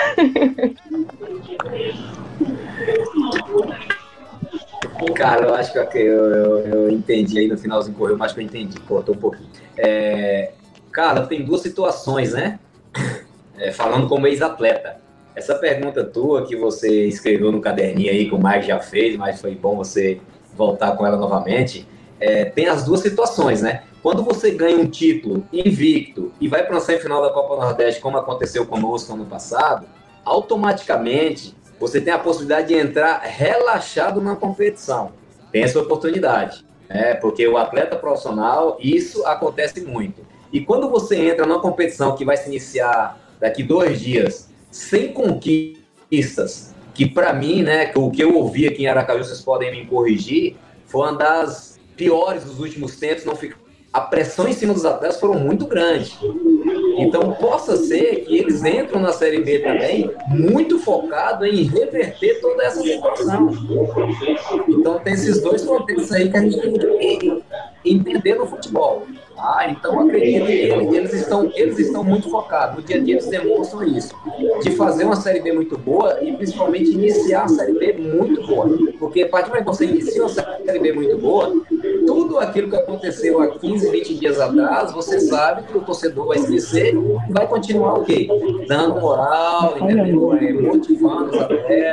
Cara, eu acho que eu, eu, eu entendi aí no finalzinho, correu, mas que eu entendi, cortou um pouquinho. É, cara, tem duas situações, né? É, falando como ex-atleta. Essa pergunta tua que você escreveu no caderninho aí, que o Mike já fez, mas foi bom você voltar com ela novamente, é, tem as duas situações, né? Quando você ganha um título invicto e vai para uma semifinal da Copa Nordeste, como aconteceu conosco ano passado, automaticamente você tem a possibilidade de entrar relaxado na competição. Tem essa oportunidade, né? Porque o atleta profissional, isso acontece muito. E quando você entra numa competição que vai se iniciar daqui dois dias, sem conquistas, que para mim, né, o que eu ouvi aqui em Aracaju, vocês podem me corrigir, foi uma das piores dos últimos tempos. Não fica... A pressão em cima dos atletas foram muito grande. Então, possa ser que eles entram na Série B também muito focado em reverter toda essa situação. Então, tem esses dois contextos aí que a gente tem que entender no futebol. Ah, então acredito que eles estão, eles estão muito focados. No dia a dia eles demonstram isso, de fazer uma Série B muito boa e principalmente iniciar a Série B muito boa. Porque a partir do momento que você inicia uma Série B muito boa, tudo aquilo que aconteceu há quinze, vinte dias atrás, você sabe que o torcedor vai esquecer e vai continuar o quê? Dando moral, entendeu? Motivando os atletas.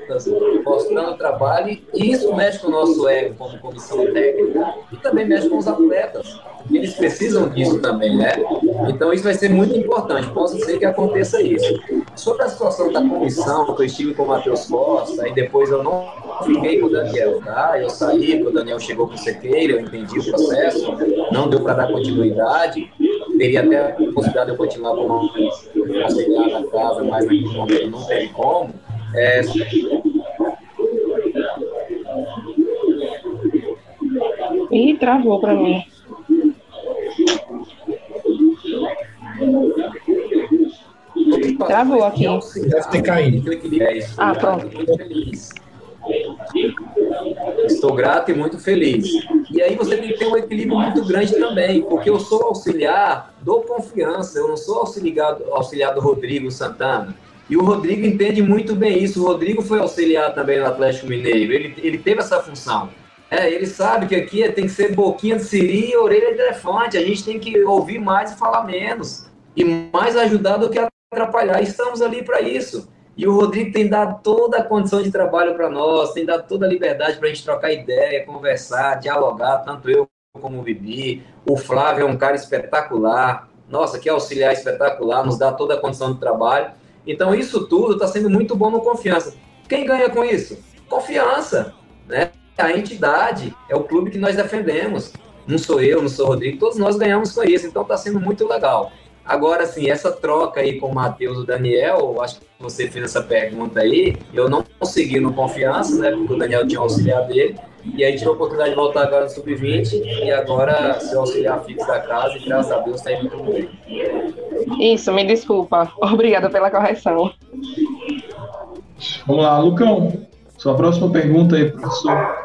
atletas, mostrando o trabalho, e isso mexe com o nosso ego como comissão técnica e também mexe com os atletas. Eles precisam disso também, né? Então isso vai ser muito importante, posso ser que aconteça isso. Sobre a situação da comissão, que eu estive com o Matheus Costa, e depois eu não fiquei com o Daniel, tá? Eu saí, porque o Daniel chegou com o Sequeira, eu entendi o processo, não deu para dar continuidade, teria até a possibilidade de eu continuar como auxiliar na casa, mas naquele momento não teve como. É... Ih, travou para mim. Travou aqui. Deve ter caído. Ah, pronto. Estou grato e muito feliz. E aí você tem que ter um equilíbrio muito grande também, porque eu sou auxiliar do Confiança, eu não sou auxiliar, auxiliar do Rodrigo Santana. E o Rodrigo entende muito bem isso. O Rodrigo foi auxiliar também no Atlético Mineiro, ele, ele teve essa função. É, ele sabe que aqui tem que ser boquinha de siri e orelha de elefante, a gente tem que ouvir mais e falar menos, e mais ajudar do que atrapalhar. Estamos ali para isso. E o Rodrigo tem dado toda a condição de trabalho para nós, tem dado toda a liberdade para a gente trocar ideia, conversar, dialogar, tanto eu como o Bibi. O Flávio é um cara espetacular, nossa, que auxiliar espetacular, nos dá toda a condição de trabalho. Então isso tudo está sendo muito bom no Confiança. Quem ganha com isso? Confiança, né? A entidade, é o clube que nós defendemos. Não sou eu, não sou o Rodrigo, todos nós ganhamos com isso, então está sendo muito legal. Agora, assim, essa troca aí com o Matheus e o Daniel, eu acho que você fez essa pergunta aí, eu não consegui no Confiança, né, porque o Daniel tinha o auxiliar dele, e aí tive a oportunidade de voltar agora no sub vinte, e agora ser auxiliar fixo da casa, e graças a Deus está indo muito bem. Isso, me desculpa. Obrigada pela correção. Vamos lá, Lucão, sua próxima pergunta aí, professor.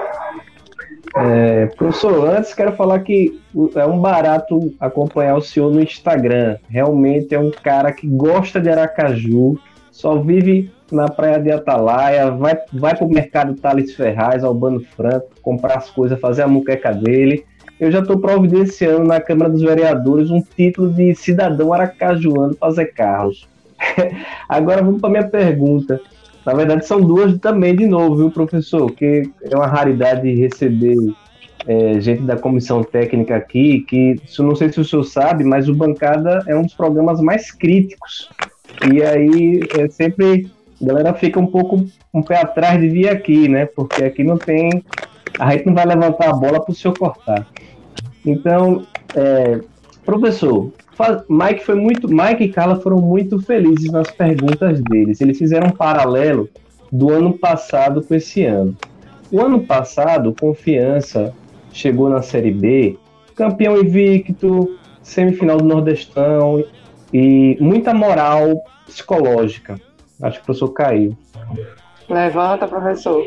É, professor, antes quero falar que é um barato acompanhar o senhor no Instagram. Realmente é um cara que gosta de Aracaju, só vive na praia de Atalaia, vai, vai para o mercado Thales Ferraz, Albano Franco, comprar as coisas, fazer a muqueca dele. Eu já estou providenciando na Câmara dos Vereadores um título de cidadão aracajuano para Zé Carlos. Agora vamos para minha pergunta. Na verdade, são duas também, de novo, viu, professor? Que é uma raridade receber é, gente da comissão técnica aqui, que, eu não sei se o senhor sabe, mas o Bancada é um dos programas mais críticos. E aí, é sempre, a galera fica um pouco um pé atrás de vir aqui, né? Porque aqui não tem... A gente não vai levantar a bola para o senhor cortar. Então, é, professor... Mike foi muito, Mike e Carla foram muito felizes nas perguntas deles. Eles fizeram um paralelo do ano passado com esse ano. O ano passado, Confiança chegou na Série B, campeão invicto, semifinal do Nordestão e muita moral psicológica. Acho que o professor caiu. Levanta, professor.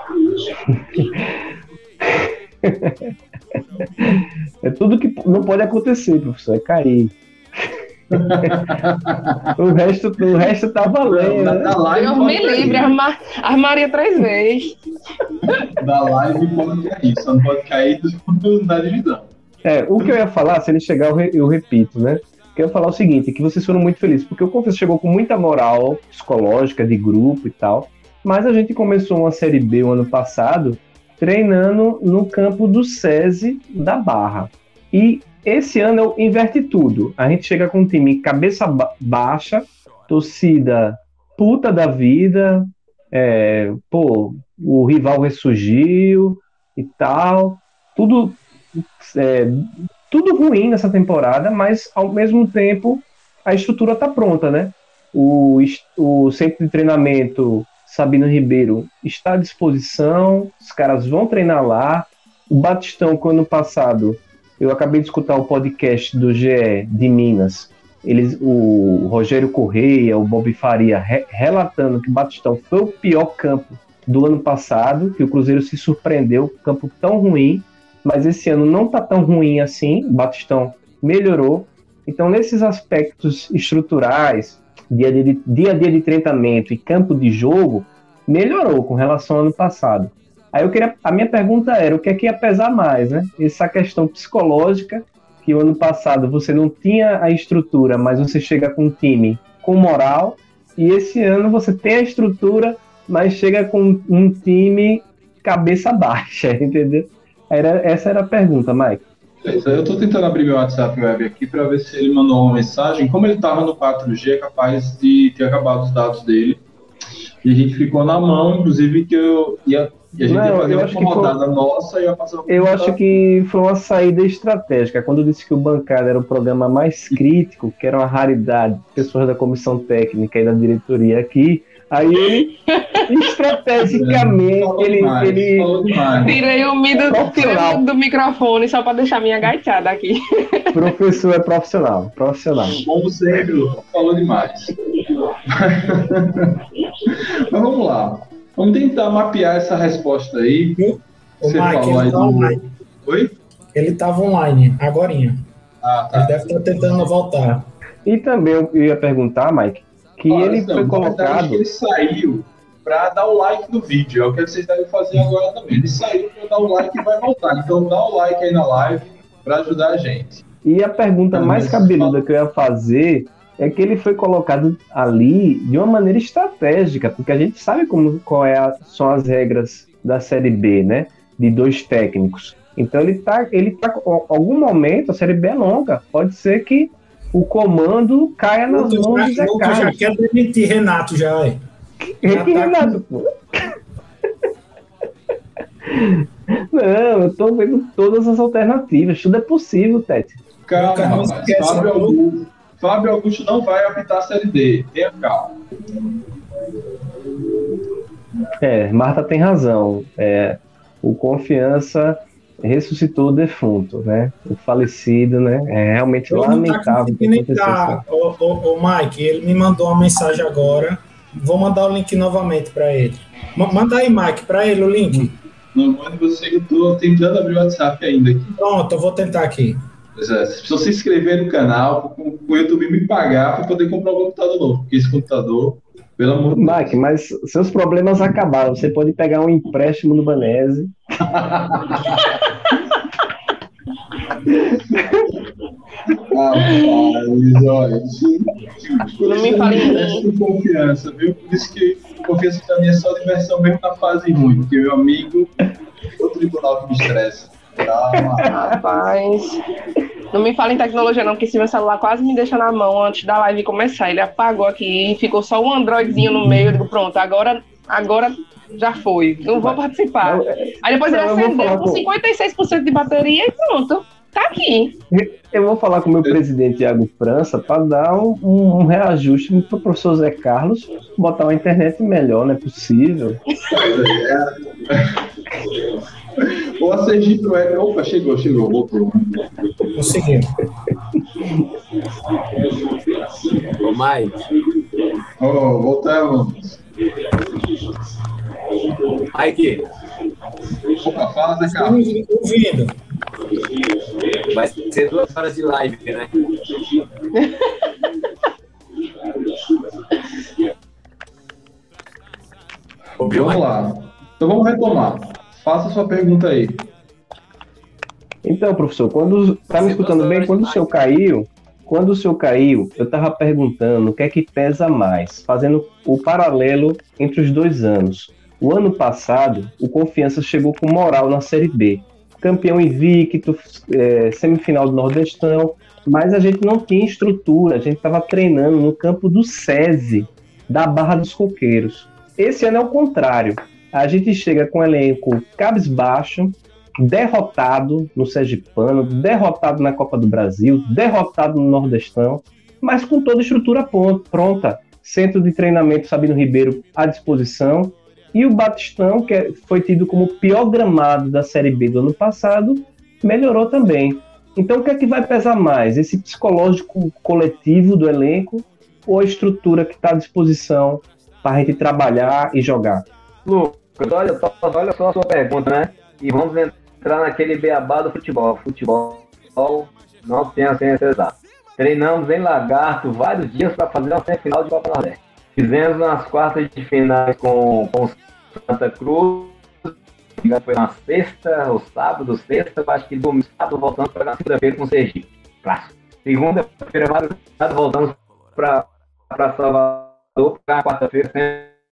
É tudo que não pode acontecer, professor, é cair. o, resto, o resto tá valendo. Da, né? da live Deus me livre, arma, armaria três vezes. Da live pode cair, só não pode cair do, da divisão. É, o que eu ia falar, se ele chegar, eu, re, eu repito, né? Eu ia falar o seguinte, que vocês foram muito felizes, porque o Confiança chegou com muita moral psicológica, de grupo e tal, mas a gente começou uma Série B o ano passado treinando no campo do SESI da Barra. E esse ano eu inverti tudo. A gente chega com um time cabeça ba- baixa, torcida puta da vida, é, pô, o rival ressurgiu e tal. Tudo, é, tudo ruim nessa temporada, mas ao mesmo tempo a estrutura tá pronta, né? O, o centro de treinamento Sabino Ribeiro está à disposição, os caras vão treinar lá. O Batistão, que ano passado, eu acabei de escutar o podcast do G E de Minas, eles, o Rogério Correia, o Bob Faria, re, relatando que o Batistão foi o pior campo do ano passado, que o Cruzeiro se surpreendeu, campo tão ruim, mas esse ano não está tão ruim assim, o Batistão melhorou. Então, nesses aspectos estruturais, dia a dia de, dia a dia de treinamento e campo de jogo, melhorou com relação ao ano passado. Aí eu queria, a minha pergunta era, o que é que ia pesar mais, né? Essa questão psicológica, que o ano passado você não tinha a estrutura, mas você chega com um time com moral, e esse ano você tem a estrutura, mas chega com um time cabeça baixa, entendeu? Era, essa era a pergunta, Mike. Eu estou tentando abrir meu WhatsApp web aqui para ver se ele mandou uma mensagem. Como ele estava no quatro G, é capaz de ter acabado os dados dele. E a gente ficou na mão, inclusive, que eu ia, e a gente Não, ia fazer eu uma rodada foi, nossa e ia passar Eu pra... acho que foi uma saída estratégica. Quando eu disse que o Bancada era o programa mais crítico, que era uma raridade, pessoas da comissão técnica e da diretoria aqui, aí ele, estrategicamente, Falou ele... demais, ele... falou demais. Tirei o mi do, tirei o Profissional. mi do microfone só pra deixar minha gaitada aqui. Professor é profissional, profissional. Como sempre, falou demais. Mas vamos lá. Vamos tentar mapear essa resposta aí. O Você Mike, falou aí ele tá do- online. Oi? Ele tava online, agorinha. Ah, Ele tá. deve estar tentando voltar. E também eu ia perguntar, Mike, que Olha, ele não, foi na verdade, colocado... ele saiu para dar o like no vídeo. É o que vocês devem fazer agora também. Ele saiu para dar o like e vai voltar. Então dá o like aí na live para ajudar a gente. E a pergunta Ah, mais mas cabeluda fala- que eu ia fazer é que ele foi colocado ali de uma maneira estratégica, porque a gente sabe como, qual é a- são as regras da Série B, né? De dois técnicos. Então ele tá, ele tá, em algum momento, a Série B é longa, pode ser que o comando caia nas Lucas mãos do já, Zé Lucas já Carlos. quer demitir Renato já, é. já tá com- Renato, pô. Não, eu tô vendo todas as alternativas, tudo é possível, Tete. Calma, Lucas, não rapaz. esquece, Fábio não. Augusto, Fábio Augusto não vai apitar a Série D. Tenha calma. É, Marta tem razão. É, o Confiança ressuscitou o defunto, né? O falecido, né? É realmente Ele não tá lamentável o que conseguindo aconteceu. entrar. Ô, ô, ô, Mike, ele me mandou uma mensagem agora. Vou mandar o link novamente para ele. Ma- Manda aí, Mike, para ele o link. Não mande você que eu tô tentando abrir o WhatsApp ainda aqui. Pronto, eu vou tentar aqui. Pois é, se você se inscrever no canal, o o YouTube me pagar para poder comprar um computador novo. Porque esse computador, pelo amor de Deus. Mike, mas seus problemas acabaram. Você pode pegar um empréstimo no Banese. Rapaz, olha. Por Não isso me que eu fale em investo mim. com confiança, viu? Por isso que confiança pra mim é só diversão mesmo na fase ruim. Porque meu amigo, o tribunal que me estressa. Calma. Rapaz, não me fala em tecnologia não, porque esse meu celular quase me deixa na mão antes da live começar. Ele apagou aqui e ficou só um Androidzinho no meio. Eu digo, pronto, agora, agora já foi. Não vou participar. Aí depois ele Não, eu vou acendeu falar com com- cinquenta e seis por cento de bateria e pronto. Tá aqui. Eu vou falar com o meu presidente Iago França para dar um, um- um reajuste para o professor Zé Carlos botar uma internet melhor, não é possível. Ou a Sergipe Web. Opa, chegou, chegou, voltou. Conseguiu. Ô, Mike. Oh, voltamos. Mike, Opa, fala, Zé Carlos. Ouvindo. vai ser duas horas de live, né? Ouviu, Vamos Mike? lá. Então vamos retomar. Faça sua pergunta aí. Então, professor, quando tá me escutando bem? Quando o senhor caiu, quando o senhor caiu, eu estava perguntando o que é que pesa mais, fazendo o paralelo entre os dois anos. O ano passado, o Confiança chegou com moral na Série B, campeão invicto, é, semifinal do Nordestão, mas a gente não tinha estrutura, a gente estava treinando no campo do SESI, da Barra dos Coqueiros. Esse ano é o contrário. A gente chega com um elenco cabisbaixo, derrotado no Sergipano, derrotado na Copa do Brasil, derrotado no Nordestão, mas com toda a estrutura pon- pronta. Centro de treinamento Sabino Ribeiro à disposição. E o Batistão, que é- foi tido como o pior gramado da Série B do ano passado, melhorou também. Então o que é que vai pesar mais? Esse psicológico coletivo do elenco ou a estrutura que está à disposição para a gente trabalhar e jogar? Lucas, olha só, olha só a sua pergunta, né? E vamos entrar naquele beabá do futebol. Futebol não tem a ciência exata. Treinamos em Lagarto vários dias para fazer uma semifinal de Copa Nordeste. Fizemos nas quartas de finais com, com Santa Cruz. Foi na sexta, ou sábado, sexta, acho que domingo, sábado, voltamos para a segunda-feira com o Sergipe. Clássico. Segunda-feira, madrugada, voltamos para Salvador para a quarta-feira,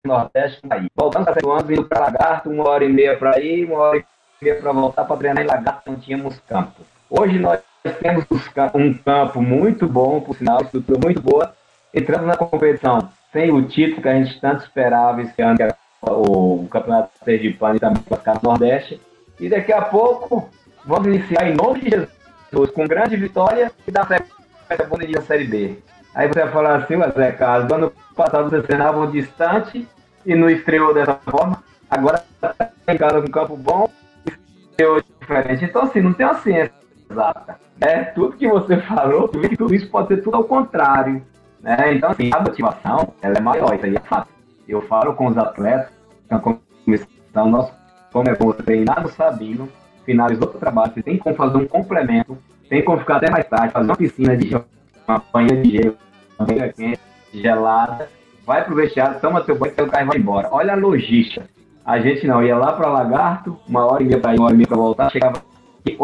Nordeste aí. Voltamos a sete anos, indo para Lagarto, uma hora e meia para ir, uma hora e meia para voltar para treinar em Lagarto, não tínhamos campo. Hoje nós temos um campo muito bom, por sinal, estrutura muito boa. Entramos na competição sem o título que a gente tanto esperava esse ano, que era o Campeonato Sergipano e também para o Nordeste. E daqui a pouco vamos iniciar em nome de Jesus, com grande vitória e dar sequência bonita da Série B. Aí você vai falar assim, mas Zé Carlos, ano passado vocês treinavam distante e não estreou dessa forma, agora está em casa com um campo bom e estreou diferente. Então assim, não tem uma ciência exata. É, tudo que você falou, tudo isso pode ser tudo ao contrário. Né? Então assim, a motivação ela é maior, isso aí é fato. Eu falo com os atletas, com a comissão, nós como é bom treinar no Sabino, finalizou o trabalho, você tem como fazer um complemento, tem como ficar até mais tarde, fazer uma piscina de gelo, uma banha de gelo, uma banha quente, gelada, vai pro vestiário, toma teu banho, seu carro e vai embora. Olha a logística. A gente não ia lá para Lagarto, uma hora e meia para ir, uma hora e meia para voltar, chegava aqui,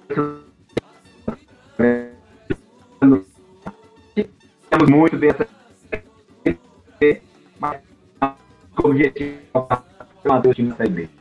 temos muito bem essa mas o objetivo é manter o time na Série B.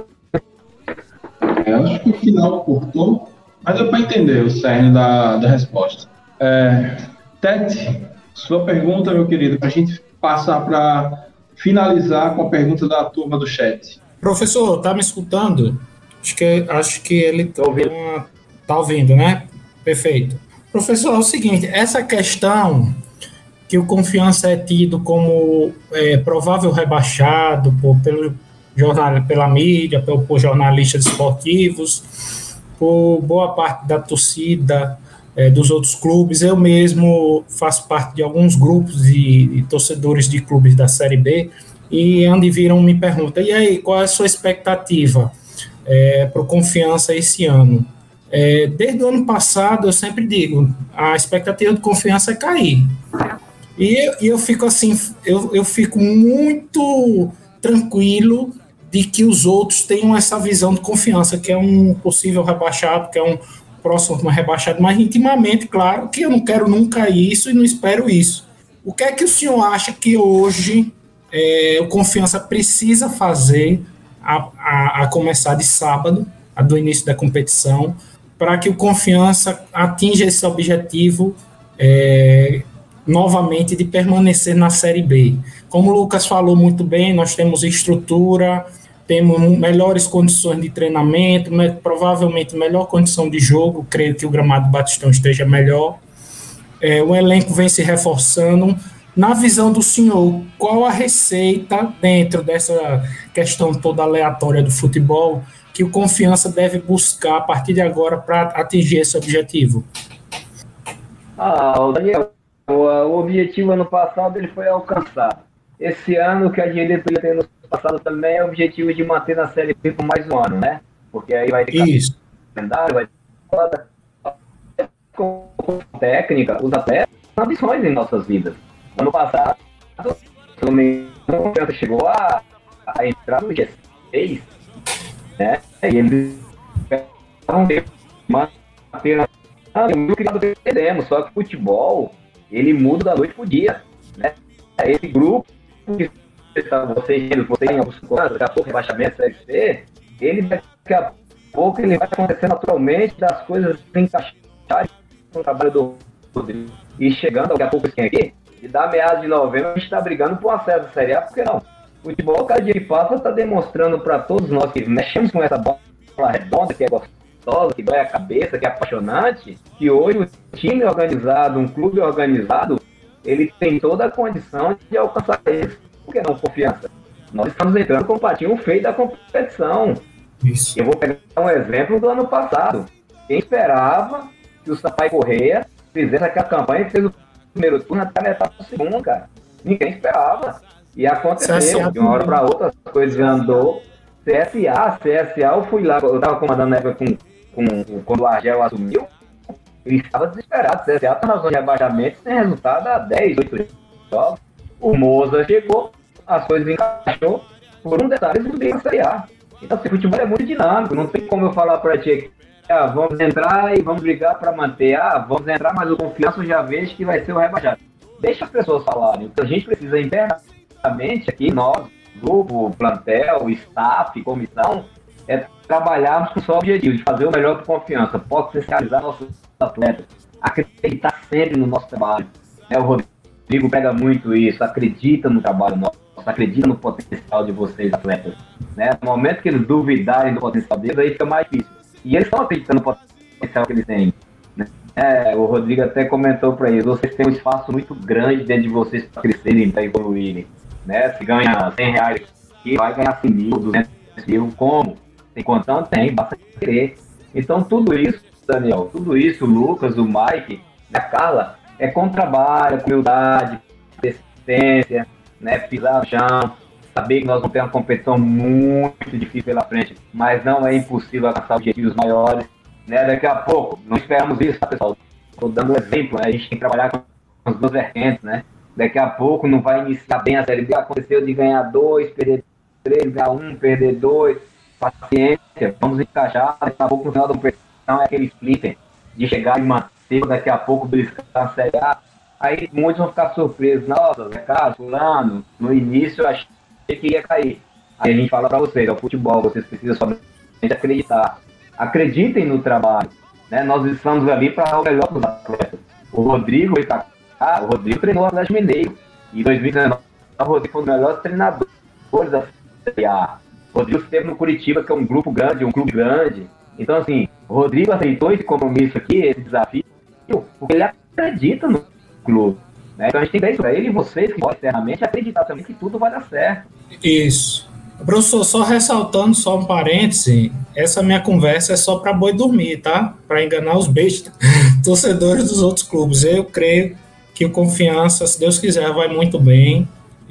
É, eu acho que o final cortou, mas deu para entender o cerne da, da resposta. É, Tete, sua pergunta, meu querido, para a gente passar para finalizar com a pergunta da turma do chat. Professor, tá me escutando? Acho que, acho que ele tá ouvindo. Tá ouvindo, né? Perfeito. Professor, é o seguinte, essa questão que o Confiança é tido como é, provável rebaixado por, pelo jornal, pela mídia, por, por jornalistas esportivos, por boa parte da torcida é, dos outros clubes. Eu mesmo faço parte de alguns grupos de, de torcedores de clubes da Série B, e onde viram me perguntam, e aí, qual é a sua expectativa é, para o Confiança esse ano? É, desde o ano passado, eu sempre digo, a expectativa de Confiança é cair. E eu, e eu fico assim, eu, eu fico muito tranquilo de que os outros tenham essa visão de Confiança, que é um possível rebaixado, que é um próximo rebaixado, mas intimamente, claro, que eu não quero nunca isso e não espero isso. O que é que o senhor acha que hoje é, o Confiança precisa fazer a, a, a começar de sábado, a do início da competição, para que o Confiança atinja esse objetivo é, novamente de permanecer na Série B? Como o Lucas falou muito bem, nós temos estrutura, temos melhores condições de treinamento, provavelmente melhor condição de jogo, creio que o gramado do Batistão esteja melhor, é, o elenco vem se reforçando. Na visão do senhor, qual a receita dentro dessa questão toda aleatória do futebol que o Confiança deve buscar a partir de agora para atingir esse objetivo? Ah, o Daniel, o, o objetivo ano passado ele foi alcançado. Esse ano que a diretoria tem nos passado também é o objetivo de manter na Série B por mais um ano, né? Porque aí vai ter Isso. calendário, vai ter com técnica, os atletas têm ambições em nossas vidas. Ano passado, se não me engano, o Confiança chegou a, a entrar no G seis, né? E eles apenas perdemos, só que o futebol ele muda da noite pro dia, né? Esse grupo que vocês vocês têm alguns coisas, daqui a pouco rebaixamento Série C, ele daqui a pouco ele vai acontecer naturalmente das coisas encaixarem com o trabalho do Rodrigo e chegando daqui a pouco assim aqui, e da meados de novembro a gente está brigando por acesso à Série A, porque não? O futebol, cada dia que passa, está demonstrando para todos nós que mexemos com essa bola redonda, que é gostosa, que dói a cabeça, que é apaixonante, que hoje o time organizado, um clube organizado, ele tem toda a condição de alcançar isso. Por que não Confiança? Nós estamos entrando com o patinho feio da competição. Isso. Eu vou pegar um exemplo do ano passado. Quem esperava que o Sampaio Correia fizesse aquela campanha que fez o primeiro turno até a metade do segundo, cara? Ninguém esperava. E aconteceu, de uma hora para outra, as coisas andou. C S A, C S A, eu fui lá, eu estava comandando na época com, com, quando o Argel assumiu, ele estava desesperado. C S A está na zona de rebaixamento sem resultado há dez, oito jogos. O Moza chegou, as coisas encaixou, por um detalhe, eles não na Série A. Então, assim, o futebol é muito dinâmico, não tem como eu falar para ti que ah, vamos entrar e vamos brigar para manter. Ah, vamos entrar, mas o Confiança eu já vejo que vai ser o rebaixado. Deixa as pessoas falarem. O que a gente precisa internamente basicamente, aqui nós, grupo, plantel, staff, comissão, é trabalharmos com o seu objetivo de fazer o melhor por confiança, potencializar nossos atletas, acreditar sempre no nosso trabalho. É, o Rodrigo pega muito isso, acredita no trabalho nosso, acredita no potencial de vocês, atletas. Né? No momento que eles duvidarem do potencial deles, aí fica mais difícil. E eles estão acreditando no potencial que eles têm. Né? É, o Rodrigo até comentou para eles, vocês têm um espaço muito grande dentro de vocês para crescerem, para evoluírem. Né? Se ganha cem reais aqui, vai ganhar cem mil, duzentos mil, como? Tem condição? Tem, basta querer. Então tudo isso, Daniel, tudo isso, o Lucas, o Mike, a Carla, é com trabalho, com humildade, persistência, né? Pisar no chão, saber que nós vamos ter uma competição muito difícil pela frente, mas não é impossível alcançar objetivos maiores. Né? Daqui a pouco, não esperamos isso, tá, pessoal? Estou dando um exemplo, né? A gente tem que trabalhar com as duas vertentes, né? Daqui a pouco não vai iniciar bem a Série B, aconteceu de ganhar dois, perder três, ganhar um, perder dois, paciência, vamos encaixar, daqui a pouco no final da competição é aquele splitter de chegar e manter, daqui a pouco beliscar a Série A, aí muitos vão ficar surpresos, nossa, Zé Carlos, fulano, no início eu achei que ia cair. Aí a gente fala para vocês, é o futebol, vocês precisam somente acreditar. Acreditem no trabalho, né? Nós estamos ali para o melhor dos atletas. O Rodrigo veio para cá, o Rodrigo treinou o Atlético Mineiro. E em dois mil e dezenove, o Rodrigo foi um dos melhores treinadores da Série A. O Rodrigo esteve no Curitiba, que é um grupo grande, um clube grande. Então, assim, o Rodrigo aceitou esse compromisso aqui, esse desafio, porque ele acredita no clube. Né? Então a gente tem que dar isso para ele e vocês que podem externamente acreditar também que tudo vai dar certo. Isso. Professor, só ressaltando, só um parêntese, essa minha conversa é só para boi dormir, tá? Para enganar os bestas, torcedores dos outros clubes. Eu creio que o Confiança, se Deus quiser, vai muito bem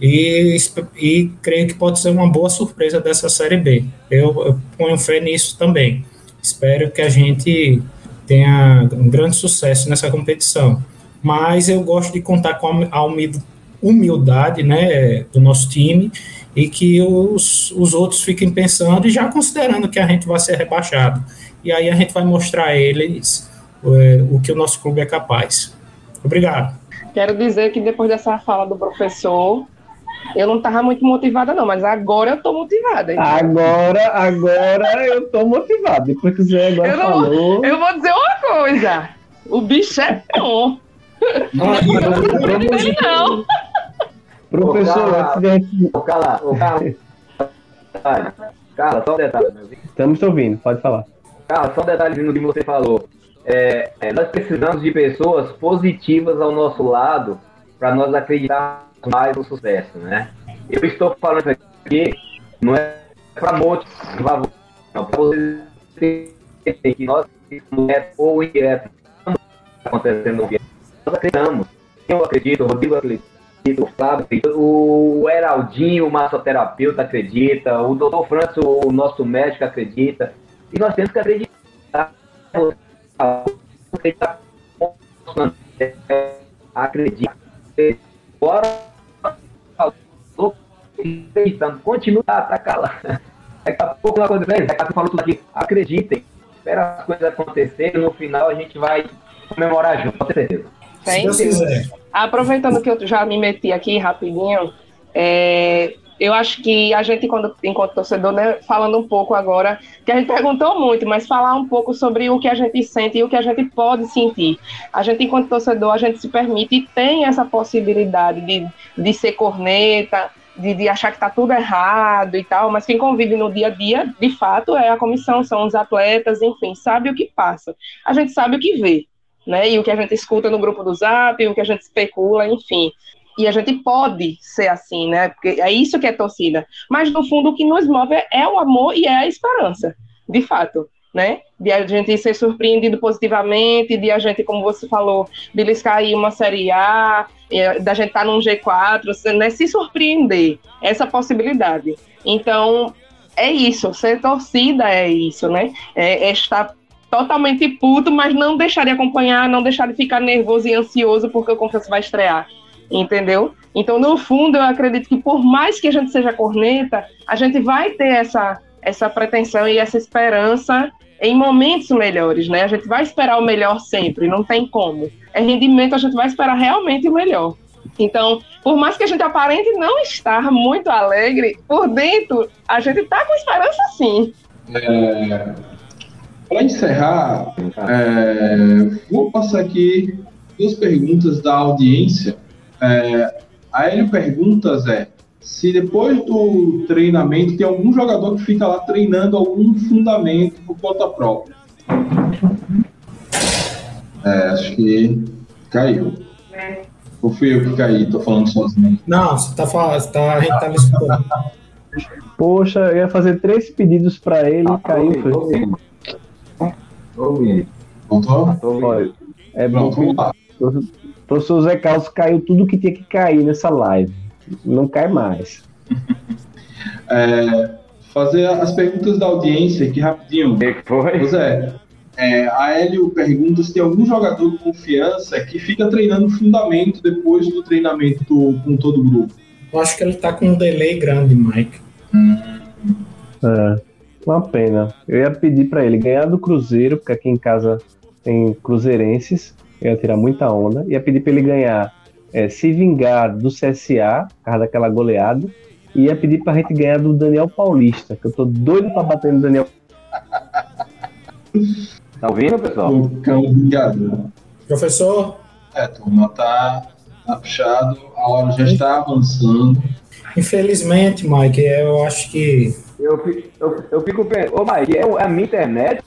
e, e creio que pode ser uma boa surpresa dessa Série B. Eu, eu ponho fé nisso também. Espero que a gente tenha um grande sucesso nessa competição. Mas eu gosto de contar com a humildade, né, do nosso time e que os, os outros fiquem pensando e já considerando que a gente vai ser rebaixado. E aí a gente vai mostrar a eles é, o que o nosso clube é capaz. Obrigado. Quero dizer que depois dessa fala do professor, eu não estava muito motivada não, mas agora eu estou motivada. Então. Agora, agora eu estou motivada. Depois que o Zé agora eu não, falou... Eu vou dizer uma coisa, o bicho é bom. Não, não, não, não, dele, não. Professor, antes de a gente... Cala, cala. Cala, só um detalhe, meu filho. Estamos te ouvindo, pode falar. Cala, só um detalhezinho do que você falou. É, é, nós precisamos de pessoas positivas ao nosso lado para nós acreditarmos mais no sucesso, né? Eu estou falando isso aqui, não é para motivar, não, para vocês entenderem que nós, ou indireto, não está acontecendo no nós acreditamos. Eu acredito, o Rodrigo acredita, o Flávio acredita, o Heraldinho, o massoterapeuta, acredita, o doutor Francis, o nosso médico, acredita. E nós temos que acreditar. Acreditar. Acreditar. Bora. Acreditando. Continua a atacar lá. Daqui a pouco uma coisa, né? Você falou tudo aqui. Acreditem. Espera as coisas acontecerem. No final a gente vai comemorar junto, com certeza. Se Deus quiser. Aproveitando que eu já me meti aqui rapidinho, é, eu acho que a gente, quando, enquanto torcedor, né, falando um pouco agora, que a gente perguntou muito, mas falar um pouco sobre o que a gente sente e o que a gente pode sentir. A gente, enquanto torcedor, a gente se permite e tem essa possibilidade de, de ser corneta, de, de achar que está tudo errado e tal, mas quem convive no dia a dia, de fato, é a comissão, são os atletas, enfim, sabe o que passa. A gente sabe o que vê. Né, e o que a gente escuta no grupo do Zap, o que a gente especula, enfim. E a gente pode ser assim, né? Porque é isso que é torcida. Mas, no fundo, o que nos move é o amor e é a esperança, de fato, né? De a gente ser surpreendido positivamente, de a gente, como você falou, beliscar aí uma Série A, da gente estar num G quatro, né? Se surpreender, essa possibilidade. Então, é isso, ser torcida é isso, né? É, é estar totalmente puto, mas não deixar de acompanhar, não deixar de ficar nervoso e ansioso porque o Confiança vai estrear, entendeu? Então, no fundo, eu acredito que por mais que a gente seja corneta, a gente vai ter essa, essa pretensão e essa esperança em momentos melhores, né? A gente vai esperar o melhor sempre, não tem como. É rendimento, a gente vai esperar realmente o melhor. Então, por mais que a gente aparente não estar muito alegre, por dentro, a gente está com esperança sim. É, para encerrar, é, vou passar aqui duas perguntas da audiência. É, a Hélio pergunta, Zé, se depois do treinamento tem algum jogador que fica lá treinando algum fundamento por conta própria. É, acho que caiu. Ou fui eu que caí, tô falando sozinho. Não, você tá falando, tá, a gente tá me escutando. Poxa, eu ia fazer três pedidos para ele e caiu. Ouvi. Voltou? Olha, é bom. Pronto, vamos lá. O professor Zé Carlos caiu tudo que tinha que cair nessa live. Não cai mais. É, fazer as perguntas da audiência aqui rapidinho. O que foi? Zé, é, a Hélio pergunta se tem algum jogador de confiança que fica treinando fundamento depois do treinamento com todo o grupo. Eu acho que ele tá com um delay grande, Mike. É, uma pena. Eu ia pedir para ele ganhar do Cruzeiro, porque aqui em casa tem cruzeirenses. Eu ia tirar muita onda. Ia pedir para ele ganhar, é, se vingar do C S A, por causa daquela goleada. E ia pedir pra gente ganhar do Daniel Paulista, que eu tô doido pra bater no Daniel. Tá ouvindo, pessoal? O cão vingador. Professor? É, turma, tá, tá puxado, a hora já está avançando. Infelizmente, Mike, eu acho que... Eu, fi- eu, eu fico pensando, ô Mike, é a minha internet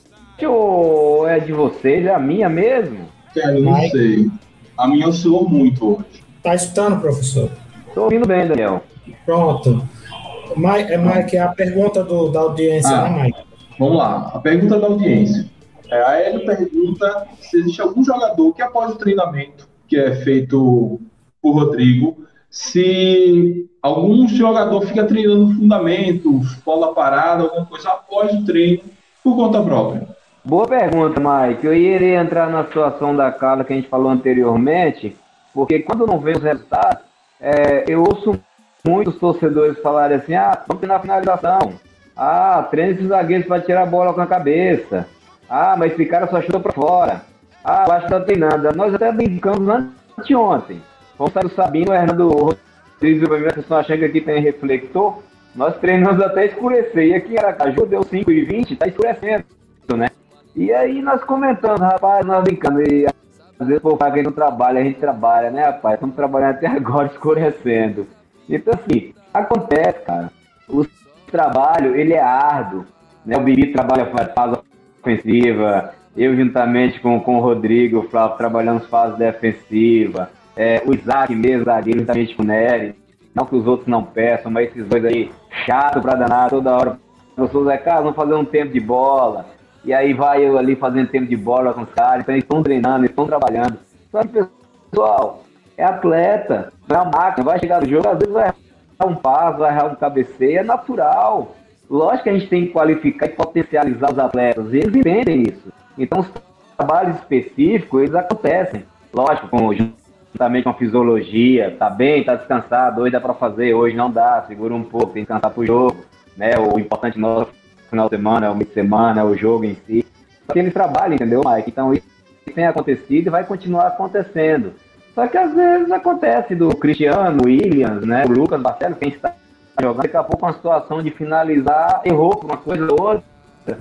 ou é de vocês? É a minha mesmo? Cara, eu não Mike? sei. A minha oscilou muito hoje. Tá escutando, professor? Tô ouvindo bem, Daniel. Pronto. Mike, é, Mike, é a pergunta do, da audiência, Ah. né, Mike? Vamos lá, a pergunta da audiência. É, a Hélio pergunta se existe algum jogador que após o treinamento que é feito por Rodrigo, se algum jogador fica treinando fundamento, bola parada, alguma coisa após o treino por conta própria. Boa pergunta, Mike. Eu iria entrar na situação da Carla que a gente falou anteriormente, porque quando não vem os resultados, é, eu ouço muitos torcedores falarem assim, ah, vamos treinar a finalização, ah, treina esses zagueiros para tirar a bola com a cabeça, ah, mas esse cara só chuta para fora, ah, eu acho que tá treinando. Nós até brincamos anteontem, vamos sair do Sabino, o Hernando Rodrigues, para mim, vocês estão achando que aqui tem reflector, nós treinamos até escurecer, e aqui em Aracaju deu cinco e vinte, tá escurecendo, né? E aí nós comentando, rapaz, nós brincando, e às vezes o povo fala que a gente não trabalha, a gente trabalha, né, rapaz? Estamos trabalhando até agora escurecendo. Então, assim, acontece, cara. O trabalho, ele é árduo, né? O Bibi trabalha fase ofensiva, eu juntamente com, com o Rodrigo, o Flávio, trabalhamos fase defensiva, é, o Isaac mesmo, zagueiro, juntamente com o Nery. Não que os outros não peçam, mas esses dois aí, chato pra danar, toda hora. Professor Zé Carlos, vamos fazer um tempo de bola. E aí vai eu ali fazendo tempo de bola com os caras, então eles estão treinando, eles estão trabalhando. Só que, pessoal, é atleta, é uma máquina, vai chegar no jogo, às vezes vai errar um passo, vai errar um cabeceio, é natural. Lógico que a gente tem que qualificar e potencializar os atletas, eles entendem isso. Então, os trabalhos específicos, eles acontecem. Lógico, com, juntamente com a fisiologia, tá bem, tá descansado, hoje dá para fazer, hoje não dá, segura um pouco, tem que descansar pro jogo, né? O importante nosso final de semana, é o meio de semana, é o jogo em si. Só que eles trabalham, entendeu, Mike? Então isso tem acontecido e vai continuar acontecendo. Só que às vezes acontece do Cristiano, Williams, né? O Lucas Barcelos, quem está jogando, daqui a pouco uma situação de finalizar, errou por uma coisa ou outra.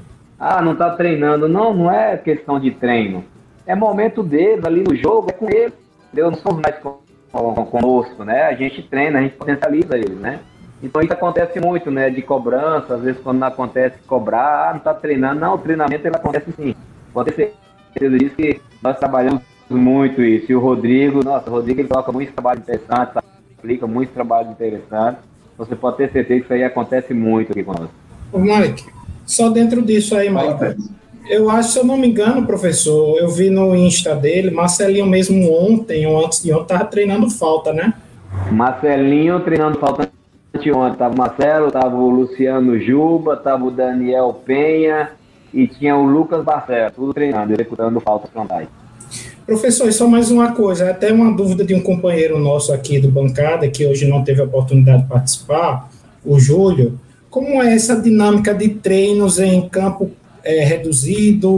Ah, não está treinando. Não, não é questão de treino. É momento deles ali no jogo, é com eles. Entendeu? Não somos mais com, com, conosco, né? A gente treina, a gente potencializa eles, né? Então isso acontece muito, né, de cobrança, às vezes quando não acontece cobrar, ah, não está treinando, não, o treinamento ele acontece sim. Pode ter certeza disso que nós trabalhamos muito isso, e o Rodrigo, nossa, o Rodrigo ele coloca muito trabalho interessante, aplica muito trabalho interessante, você pode ter certeza que isso aí acontece muito aqui conosco. Ô, Mike, só dentro disso aí, Mike, eu acho, se eu não me engano, professor, eu vi no Insta dele, Marcelinho mesmo ontem, ou antes de ontem, estava treinando falta, né? Marcelinho treinando falta ontem, tava o Marcelo, tava o Luciano Juba, tava o Daniel Penha e tinha o Lucas Barcelos, tudo treinando, executando faltas frontais. Professor, e só mais uma coisa, até uma dúvida de um companheiro nosso aqui do bancada, que hoje não teve a oportunidade de participar, o Júlio, como é essa dinâmica de treinos em campo é, reduzido,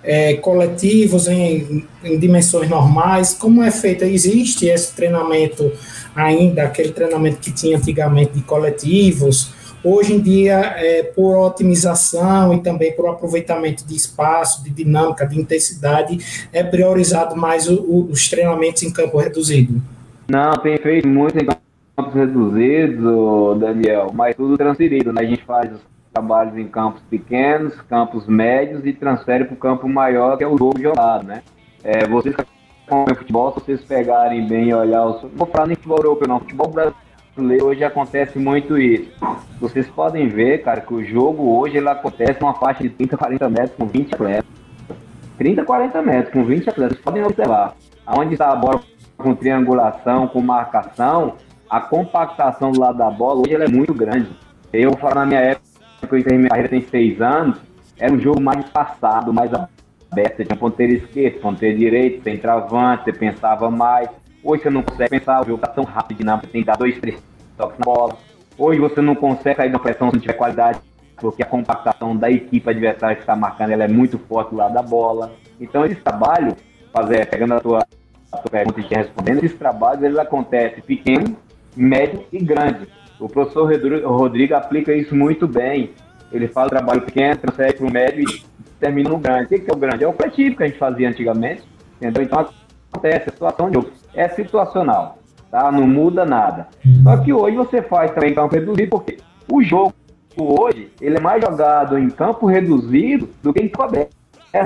é, coletivos em, em dimensões normais? Como é feito? Existe esse treinamento ainda, aquele treinamento que tinha antigamente de coletivos? Hoje em dia, é, por otimização e também por aproveitamento de espaço, de dinâmica, de intensidade, é priorizado mais o, o, os treinamentos em campo reduzido? Não, tem feito muito em campos reduzidos, Daniel, mas tudo transferido, né? A gente faz os trabalhos em campos pequenos, campos médios e transfere para o campo maior, que é o jogo jogado, né? É, vocês que acompanham futebol, se vocês pegarem bem e olhar, os... não vou falar nem futebol europeu, não, futebol brasileiro hoje acontece muito isso. Vocês podem ver, cara, que o jogo hoje ele acontece numa faixa de trinta, quarenta metros com vinte atletas. trinta, quarenta metros com vinte atletas, vocês podem observar. Onde está a bola com triangulação, com marcação, a compactação do lado da bola hoje ela é muito grande. Eu vou falar na minha época, que eu entrei minha carreira tem seis anos, era um jogo mais espaçado, mais aberto. Você tinha ponteiro esquerdo, ponteiro direito, centroavante, você pensava mais. Hoje você não consegue pensar, o jogo está tão rápido, dinâmico, você tem que dar dois, três toques na bola. Hoje você não consegue sair da pressão se não tiver qualidade, porque a compactação da equipe adversária que está marcando ela é muito forte do lado da bola. Então esse trabalho, fazer, pegando a tua, a tua pergunta e te respondendo, esses trabalhos eles acontecem pequeno, médio e grande. O professor Rodrigo aplica isso muito bem. Ele faz o trabalho pequeno, transfere para o médio e termina no grande. O que é o grande? É o coletivo que a gente fazia antigamente. Entendeu? Então acontece, a situação de jogo é situacional, tá? Não muda nada. Só que hoje você faz também campo reduzido, porque o jogo hoje ele é mais jogado em campo reduzido do que em campo aberto.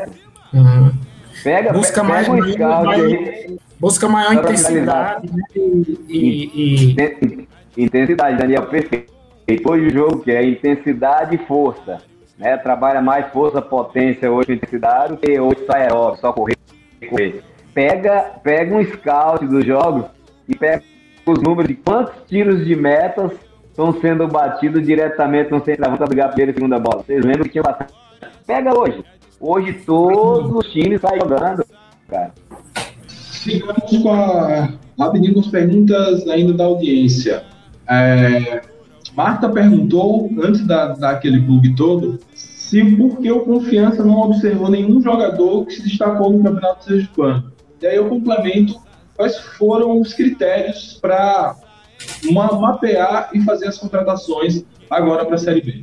Uhum. Pega, busca pega mais, um maior, scout maior, aí, busca maior intensidade, né? e, e, e... Intensidade, Daniel, perfeito. Hoje o jogo que é intensidade e força, né? Trabalha mais força, potência hoje com intensidade do que hoje só aeróbico, só correr, correr. Pega, pega um scout dos jogos e pega os números de quantos tiros de metas estão sendo batidos diretamente no centroavante para brigar a primeira e segunda bola. Vocês lembram que tinha bastante? Pega hoje. Hoje todos os times saem jogando, cara. Sigamos com a... rapidinho com as perguntas ainda da audiência. É... Marta perguntou, antes da, daquele bug todo, se por que o Confiança não observou nenhum jogador que se destacou no Campeonato Sergipano. E aí eu complemento quais foram os critérios para mapear e fazer as contratações agora para a Série B.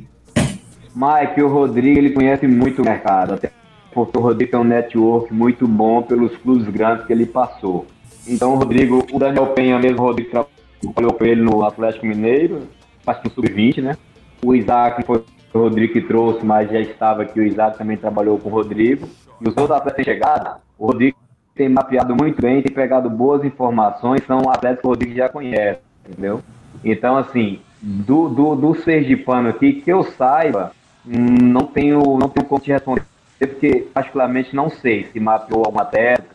Mike, o Rodrigo ele conhece muito o mercado, até porque o Rodrigo tem um network muito bom pelos clubes grandes que ele passou. Então o Rodrigo, o Daniel Penha mesmo, o Rodrigo trabalhou com ele no Atlético Mineiro, acho que no sub vinte, né? O Isaac foi o Rodrigo que trouxe, mas já estava aqui, o Isaac também trabalhou com o Rodrigo. E os outros atletas têm chegado, o Rodrigo tem mapeado muito bem, tem pegado boas informações, são atletas que o Rodrigo já conhece, entendeu? Então, assim, do, do, do Sergipano aqui, que eu saiba, não tenho, não tenho como te responder, porque particularmente não sei se mapeou algum atleta,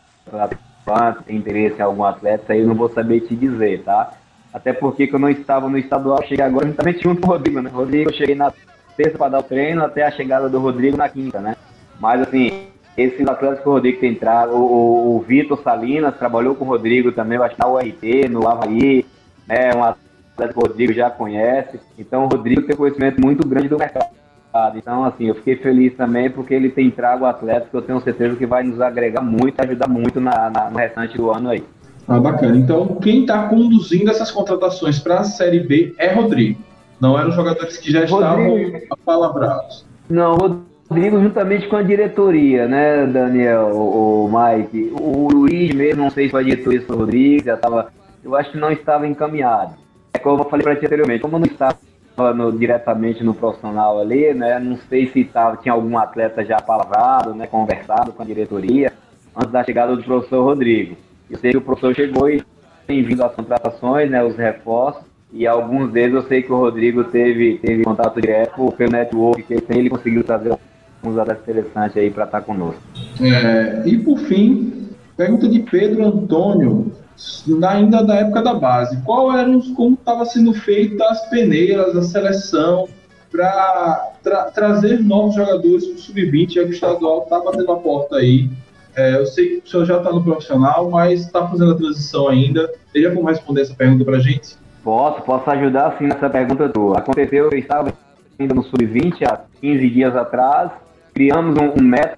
tem interesse em algum atleta, aí eu não vou saber te dizer, tá? Até porque que eu não estava no estadual, cheguei agora juntamente junto com o Rodrigo, né? Rodrigo, eu cheguei na terça para dar o treino, até a chegada do Rodrigo na quinta, né? Mas, assim, esses atletas que o Rodrigo tem entrado, o, o Vitor Salinas trabalhou com o Rodrigo também, eu acho que na U R T, no Avaí, né? Um atleta que o Rodrigo já conhece. Então, o Rodrigo tem conhecimento muito grande do mercado. Então, assim, eu fiquei feliz também porque ele tem trago atletas que eu tenho certeza que vai nos agregar muito, ajudar muito na, na, no restante do ano aí. Ah, bacana. Então, quem está conduzindo essas contratações para a Série B é Rodrigo. Não eram jogadores que já estavam apalavrados. Não, Rodrigo juntamente com a diretoria, né, Daniel, o, o Mike. O Luiz mesmo, não sei se foi a diretoria do Rodrigo, já estava... Eu acho que não estava encaminhado. É como eu falei para ti anteriormente, como não estava no, diretamente no profissional ali, né, não sei se tava, tinha algum atleta já apalavrado, né, conversado com a diretoria, antes da chegada do professor Rodrigo. Eu sei que o professor chegou e tem vindo as contratações, né, os reforços, e alguns deles eu sei que o Rodrigo teve, teve contato direto pelo network que ele tem, ele conseguiu trazer uns atletas interessantes aí para estar conosco. É, e por fim, pergunta de Pedro Antônio, ainda da época da base. Qual eram, como estava sendo feita as peneiras, a seleção, para tra- trazer novos jogadores para o sub vinte, já que o estadual está batendo a porta aí. É, eu sei que o senhor já está no profissional, mas está fazendo a transição ainda. Teria como responder essa pergunta para a gente? Posso, posso ajudar sim nessa pergunta tua. Aconteceu, eu estava ainda no sub vinte há quinze dias atrás, criamos um, um método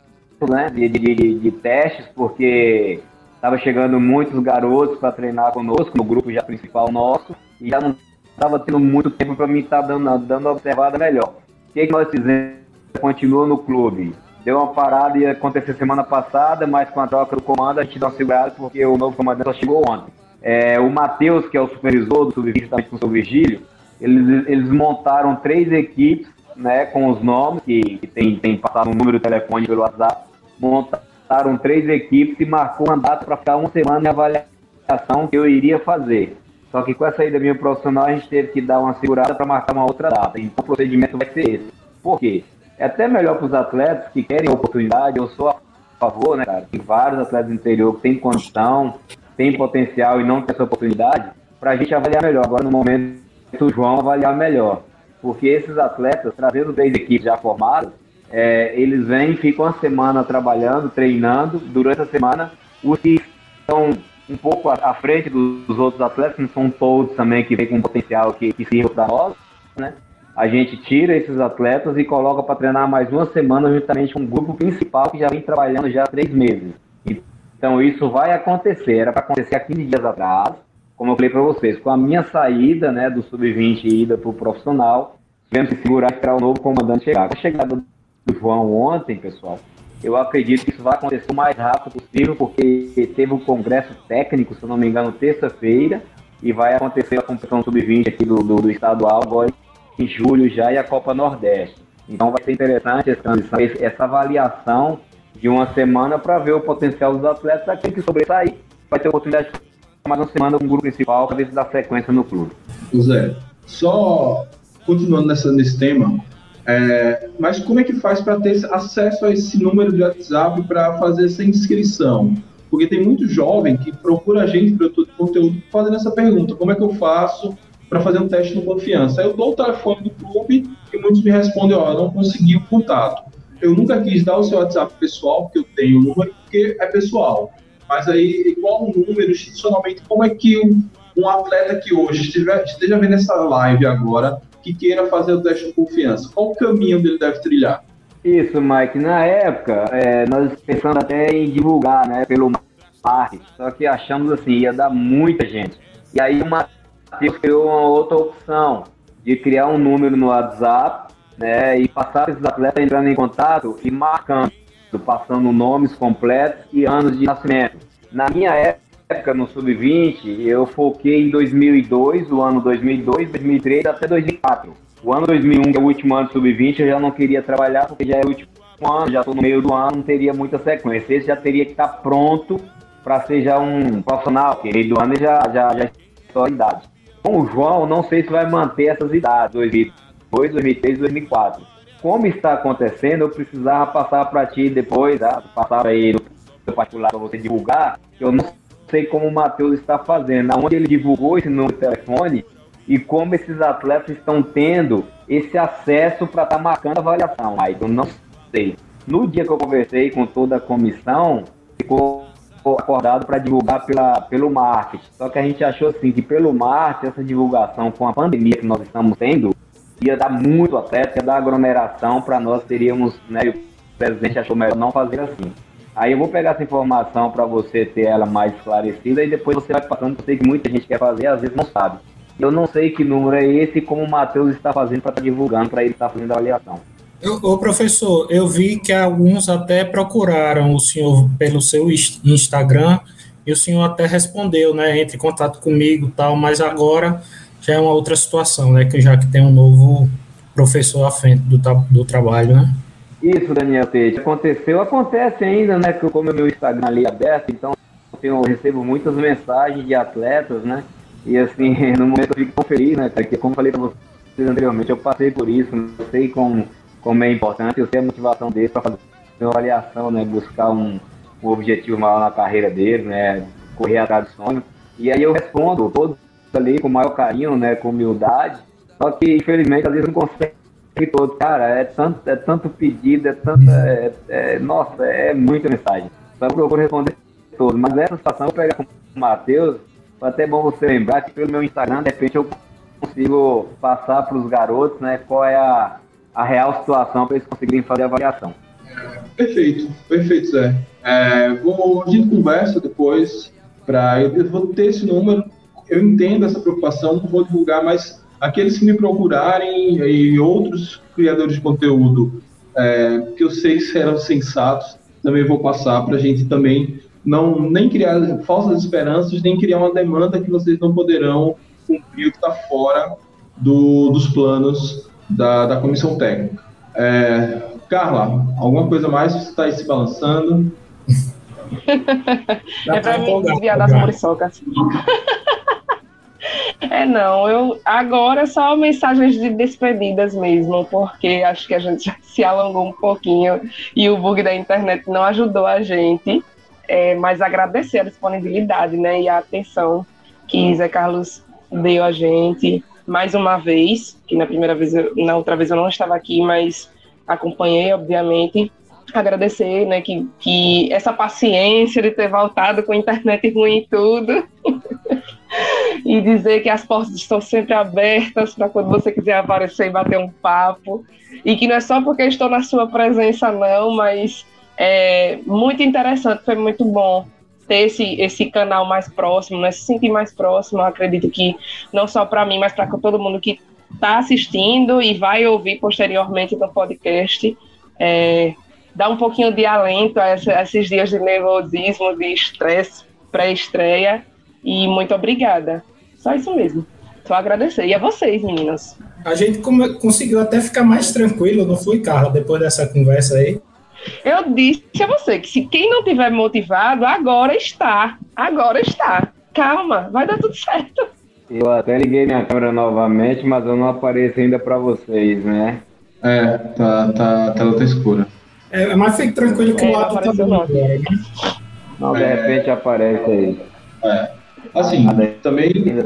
né, de, de, de, de testes, porque estava chegando muitos garotos para treinar conosco, no grupo já principal nosso, e já não estava tendo muito tempo para mim estar tá dando, dando uma observada melhor. O que, que nós fizemos? Continua no clube. Deu uma parada, ia acontecer semana passada, mas com a troca do comando a gente deu uma segurada porque o novo comandante só chegou ontem. É, o Matheus, que é o supervisor do sub vinte, também com o seu Virgílio, eles, eles montaram três equipes, né, com os nomes, que, que tem, tem passado um número de telefone pelo WhatsApp, montaram três equipes e marcou uma data para ficar uma semana em avaliação que eu iria fazer. Só que com essa ida minha profissional, a gente teve que dar uma segurada para marcar uma outra data. Então o procedimento vai ser esse. Por quê? É até melhor para os atletas que querem oportunidade, eu sou a favor, né, cara? Tem vários atletas do interior que têm condição, têm potencial e não têm essa oportunidade, para a gente avaliar melhor. Agora, no momento, o João avaliar melhor. Porque esses atletas, trazendo três equipes já formadas, é, eles vêm e ficam uma semana trabalhando, treinando. Durante a semana, os que estão um pouco à frente dos, dos outros atletas, não são todos também que vêm com potencial que, que sirva para nós, né? A gente tira esses atletas e coloca para treinar mais uma semana juntamente com o grupo principal que já vem trabalhando já há três meses. Então isso vai acontecer, era para acontecer há quinze dias atrás, como eu falei para vocês, com a minha saída, né, do sub vinte e ida para o profissional, tivemos que segurar e esperar o novo comandante chegar. Com a chegada do João ontem, pessoal, eu acredito que isso vai acontecer o mais rápido possível, porque teve um congresso técnico, se eu não me engano, terça-feira, e vai acontecer a competição sub vinte aqui do, do, do estadual agora em julho já, e a Copa Nordeste. Então vai ser interessante essa transição, essa avaliação de uma semana para ver o potencial dos atletas. Aquele que sobressair vai ter a oportunidade de mais uma semana com o grupo principal para ver se dá sequência no clube. Zé, só continuando nessa, nesse tema, é, mas como é que faz para ter acesso a esse número de WhatsApp para fazer essa inscrição? Porque tem muito jovem que procura a gente, produtor de conteúdo, fazendo essa pergunta: como é que eu faço para fazer um teste no Confiança? Aí eu dou o telefone do clube e muitos me respondem: ó, eu não consegui o contato. Eu nunca quis dar o seu WhatsApp pessoal, porque eu tenho o número, porque é pessoal. Mas aí, igual o número, institucionalmente, como é que um, um atleta que hoje estiver, esteja vendo essa live agora, que queira fazer o teste de Confiança, qual o caminho dele deve trilhar? Isso, Mike. Na época, é, nós pensamos até em divulgar, né, pelo marketing, só que achamos assim, ia dar muita gente. E aí o Matheus criou uma outra opção de criar um número no WhatsApp, né, e passar esses atletas entrando em contato e marcando, passando nomes completos e anos de nascimento. Na minha época, no sub vinte, eu foquei em dois mil e dois, o ano dois mil e dois, dois mil e três até dois mil e quatro. O ano dois mil e um, que é o último ano do sub vinte, eu já não queria trabalhar, porque já é o último ano, já estou no meio do ano, não teria muita sequência. Esse já teria que estar pronto para ser já um profissional, porque meio do ano já, já, já é a idade. Com o João, não sei se vai manter essas idades, dois mil e dois, dois mil e três, dois mil e quatro. Como está acontecendo, eu precisava passar para ti depois, tá? Passar aí no particular para você divulgar, que eu não sei como o Matheus está fazendo, aonde ele divulgou esse número de telefone e como esses atletas estão tendo esse acesso para estar tá marcando a avaliação. Aí eu não sei. No dia que eu conversei com toda a comissão, ficou acordado para divulgar pela, pelo marketing. Só que a gente achou assim, que pelo marketing, essa divulgação com a pandemia que nós estamos tendo, ia dar muito atleta, ia dar aglomeração para nós, teríamos, né, e o presidente achou melhor não fazer assim. Aí eu vou pegar essa informação para você ter ela mais esclarecida e depois você vai passando. Eu sei que muita gente quer fazer, às vezes não sabe. Eu não sei que número é esse e como o Matheus está fazendo para estar tá divulgando, para ele estar tá fazendo a avaliação. Ô, professor, eu vi que alguns até procuraram o senhor pelo seu Instagram e o senhor até respondeu, né, entre em contato comigo e tal, mas agora já é uma outra situação, né, que já que tem um novo professor à frente do, do trabalho, né? Isso, Daniel Tete, aconteceu, acontece ainda, né, que como o meu Instagram ali é aberto, então eu recebo muitas mensagens de atletas, né, e assim, no momento eu fico tão feliz, né, porque como eu falei para vocês anteriormente, eu passei por isso, eu sei como, como é importante, eu sei a motivação deles para fazer uma avaliação, né, buscar um, um objetivo maior na carreira deles, né, correr atrás do sonho, e aí eu respondo todos ali com o maior carinho, né, com humildade, só que infelizmente às vezes não consegue todos, cara, é tanto, é tanto pedido, é tanta, é, é, nossa, é muita mensagem, só que eu vou responder todos, mas essa situação eu vou pegar com o Matheus, foi até bom você lembrar que pelo meu Instagram, de repente eu consigo passar para os garotos, né, qual é a, a real situação para eles conseguirem fazer a avaliação. Perfeito, perfeito, Zé. É, vou, a gente conversa depois, pra, eu, eu vou ter esse número, eu entendo essa preocupação, não vou divulgar, mas aqueles que me procurarem e outros criadores de conteúdo é, que eu sei que serão sensatos, também vou passar para a gente também não nem criar falsas esperanças, nem criar uma demanda que vocês não poderão cumprir, que está fora do, dos planos da, da comissão técnica. É, Carla, alguma coisa mais? Você está aí se balançando? É para mim desviar das muriçocas. É, não, eu agora só mensagens de despedidas mesmo, porque acho que a gente já se alongou um pouquinho e o bug da internet não ajudou a gente, é, mas agradecer a disponibilidade, né, e a atenção que Zé Carlos deu a gente mais uma vez, que na primeira vez, eu, na outra vez eu não estava aqui, mas acompanhei, obviamente. Agradecer, né, que, que essa paciência de ter voltado com a internet ruim e tudo. E dizer que as portas estão sempre abertas para quando você quiser aparecer e bater um papo. E que não é só porque eu estou na sua presença, não, mas é muito interessante, foi muito bom ter esse, esse canal mais próximo, né, se sentir mais próximo. Eu acredito que não só para mim, mas para todo mundo que está assistindo e vai ouvir posteriormente no podcast, é, dá um pouquinho de alento a esses dias de nervosismo, de estresse pré-estreia. E muito obrigada. Só isso mesmo. Só agradecer. E a vocês, meninas. A gente come- conseguiu até ficar mais tranquilo, não foi, Carla, depois dessa conversa aí? Eu disse a você que se quem não tiver motivado, agora está. Agora está. Calma, vai dar tudo certo. Eu até liguei minha câmera novamente, mas eu não apareço ainda para vocês, né? É, tá, tá, a tela tá escura. É, mas fique tranquilo que É, o áudio tá bom agora, né? Não, de repente aparece aí. É. Assim, também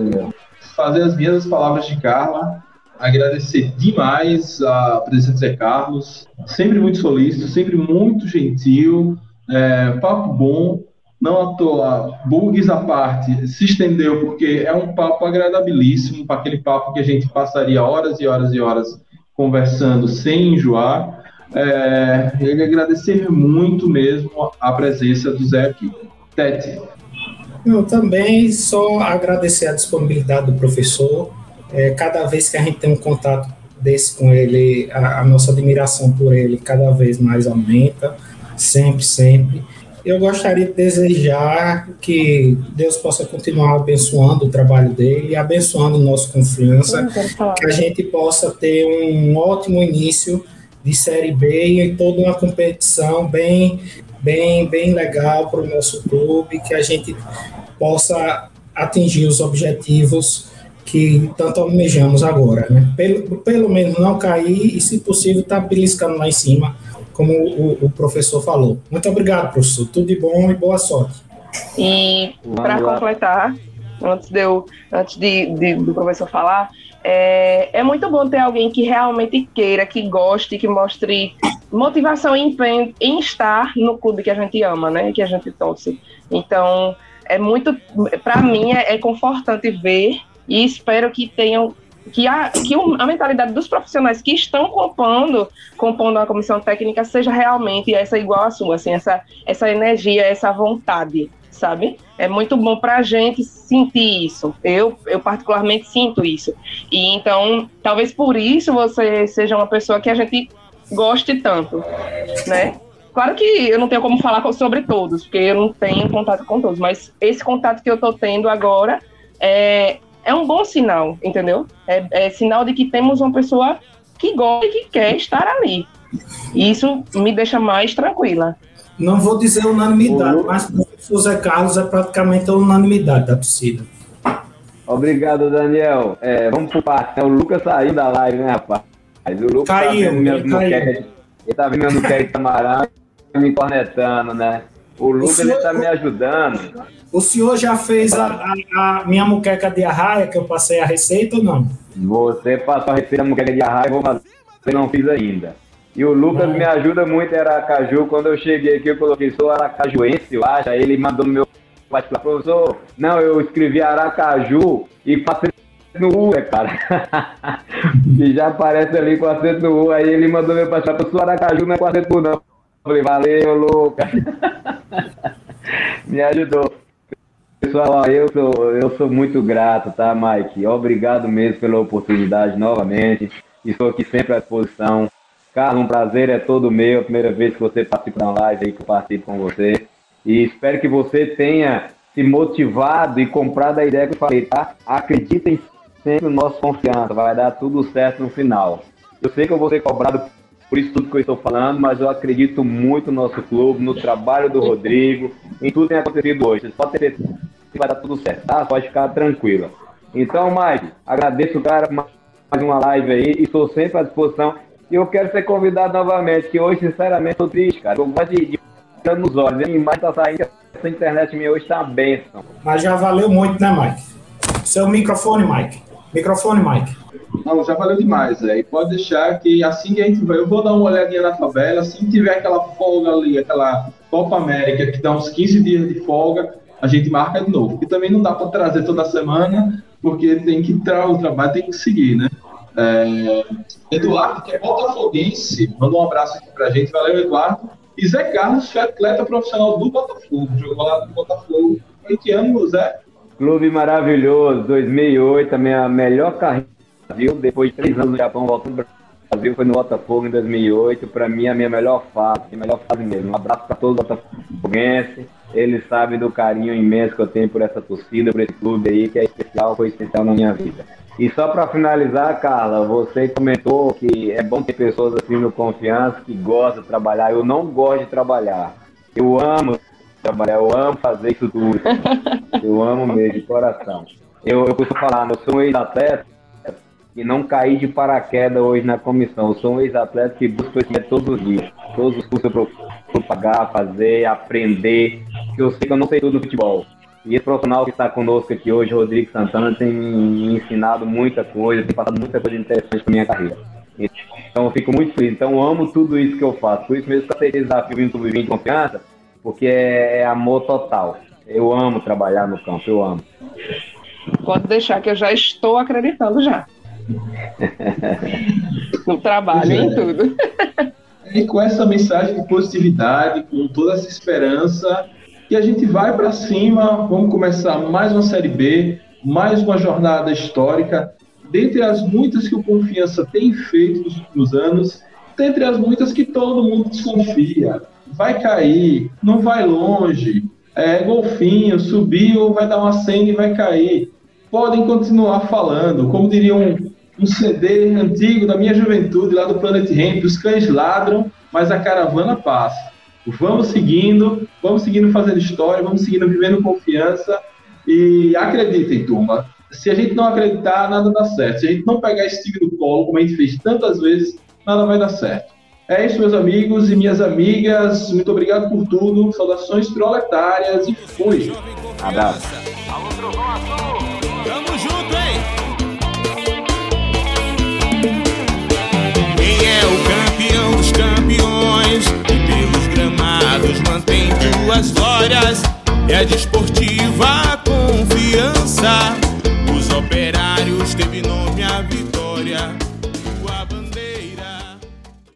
fazer as minhas palavras de Carla, agradecer demais a presença de Zé Carlos, sempre muito solícito, sempre muito gentil, é, papo bom, não à toa, bugs à parte, se estendeu porque é um papo agradabilíssimo, para aquele papo que a gente passaria horas e horas e horas conversando sem enjoar. É, ele agradecer muito mesmo a presença do Zé aqui. Tete. Eu também só agradecer a disponibilidade do professor. É, cada vez que a gente tem um contato desse com ele, a, a nossa admiração por ele cada vez mais aumenta, sempre, sempre. Eu gostaria de desejar que Deus possa continuar abençoando o trabalho dele e abençoando o nosso Confiança, que a gente possa ter um ótimo início de Série B e toda uma competição bem, bem, bem legal para o nosso clube, que a gente possa atingir os objetivos que tanto almejamos agora, né? Pelo, pelo menos não cair e, se possível, estar tá beliscando lá em cima, como o, o professor falou. Muito obrigado, professor. Tudo de bom e boa sorte. E para completar, antes, de eu, antes de, de, do professor falar, é, é muito bom ter alguém que realmente queira, que goste, que mostre motivação e empenho em estar no clube que a gente ama, né? Que a gente torce. Então, é muito, para mim, é, é confortante ver e espero que tenham, que, a, que a mentalidade dos profissionais que estão compondo, compondo a comissão técnica seja realmente essa igual à sua, assim, essa, essa energia, essa vontade, sabe? É muito bom para a gente sentir isso. Eu, eu particularmente sinto isso. E então, talvez por isso você seja uma pessoa que a gente goste tanto, né? Claro que eu não tenho como falar sobre todos, porque eu não tenho contato com todos, mas esse contato que eu estou tendo agora é, é um bom sinal, entendeu? É, é sinal de que temos uma pessoa que gosta e que quer estar ali. E isso me deixa mais tranquila. Não vou dizer unanimidade, mas o professor Zé Carlos é praticamente a unanimidade da torcida. Obrigado, Daniel. É, vamos pro parte. O Lucas saiu da live, né, rapaz? O Lucas caiu, tá vendo minhas ele caiu. Muquecas, ele tá vendo minhas muquecas de camarão me cornetando, né? O Lucas, o senhor, ele tá me ajudando. O senhor já fez a, a, a minha muqueca de arraia, que eu passei a receita ou não? Você passou a receita da muqueca de arraia, eu vou fazer, eu não fiz ainda. E o Lucas não. me ajuda muito em Aracaju. Quando eu cheguei aqui, eu coloquei, sou aracajuense, eu acho. Aí ele mandou no meu particular, professor, não, eu escrevi Aracaju e passei no U, né, cara? E já aparece ali com acento no U. Aí ele mandou meu particular, professor, Aracaju não é com acento no U, não. falei, valeu, Lucas. Me ajudou. Pessoal, eu sou, eu sou muito grato, tá, Mike? Obrigado mesmo pela oportunidade novamente. Estou aqui sempre à disposição. Carlos, um prazer é todo meu. A primeira vez que você participa da live aí, que eu participo com você. E espero que você tenha se motivado e comprado a ideia que eu falei, tá? Acreditem sempre no nosso confiança. Vai dar tudo certo no final. Eu sei que eu vou ser cobrado por isso tudo que eu estou falando, mas eu acredito muito no nosso clube, no trabalho do Rodrigo, em tudo que tem acontecido hoje. Vocês podem ter certeza que vai dar tudo certo, tá? Pode ficar tranquila. Então, Mike, agradeço o cara por mais uma live aí e estou sempre à disposição. E eu quero ser convidado novamente, que hoje, sinceramente, estou triste, cara. Eu gosto de, de olhar nos olhos. A imagem tá saindo, essa internet minha hoje tá uma bênção. Mas já valeu muito, né, Mike? Seu microfone, Mike. Microfone, Mike. Não, já valeu demais, é. E pode deixar que assim que a gente vai, eu vou dar uma olhadinha na tabela, assim que tiver aquela folga ali, aquela Copa América, que dá uns quinze dias de folga, a gente marca de novo. Porque também não dá para trazer toda semana, porque tem que entrar, o trabalho tem que seguir, né? É, Eduardo, que é botafoguense, manda um abraço aqui pra gente, valeu, Eduardo. E Zé Carlos, que é atleta profissional do Botafogo, jogou lá no Botafogo. Em que ano, Zé? Clube maravilhoso, dois mil e oito, a minha melhor carreira no Brasil, depois de três anos no Japão, voltando para o Brasil, foi no Botafogo em dois mil e oito, para mim a minha melhor fase, a melhor fase mesmo. Um abraço para todos os botafoguenses, eles sabem do carinho imenso que eu tenho por essa torcida, por esse clube aí, que é especial, foi especial na minha vida. E só para finalizar, Carla, você comentou que é bom ter pessoas assim no confiança, que gostam de trabalhar. Eu não gosto de trabalhar. Eu amo trabalhar, eu amo fazer isso tudo. Eu amo mesmo, de coração. Eu, eu costumo falar, eu sou um ex-atleta e não caí de paraquedas hoje na comissão. Eu sou um ex-atleta que busca conhecimento todos os dias. Todos os cursos eu procuro pagar, fazer, aprender, porque eu sei que eu não sei tudo no futebol. E esse profissional que está conosco aqui hoje, Rodrigo Santana, tem me ensinado muita coisa, tem passado muita coisa interessante para minha carreira. Então eu fico muito feliz. Então eu amo tudo isso que eu faço. Por isso mesmo que eu aceitei desafio vindo do de confiança, porque é amor total. Eu amo trabalhar no campo, eu amo. Pode deixar que eu já estou acreditando já. No trabalho, é. Em tudo. E com essa mensagem de positividade, com toda essa esperança, que a gente vai para cima, vamos começar mais uma Série B, mais uma jornada histórica, dentre as muitas que o Confiança tem feito nos últimos anos, dentre as muitas que todo mundo desconfia. Vai cair, não vai longe, é golfinho, subiu, vai dar uma cena e vai cair. Podem continuar falando, como diria um, um C D antigo da minha juventude, lá do Planet Ramp, os cães ladram, mas a caravana passa. Vamos seguindo, vamos seguindo fazendo história, vamos seguindo vivendo confiança e acreditem, turma, se a gente não acreditar, nada dá certo. Se a gente não pegar esse time do colo, como a gente fez tantas vezes, nada vai dar certo. É isso, meus amigos e minhas amigas, muito obrigado por tudo, saudações proletárias e fui. Abraço. Alô, Trovão Azul. Tamo junto, hein? Quem é o campeão dos campeões? E pelos gramados mantém duas glórias. É a Desportiva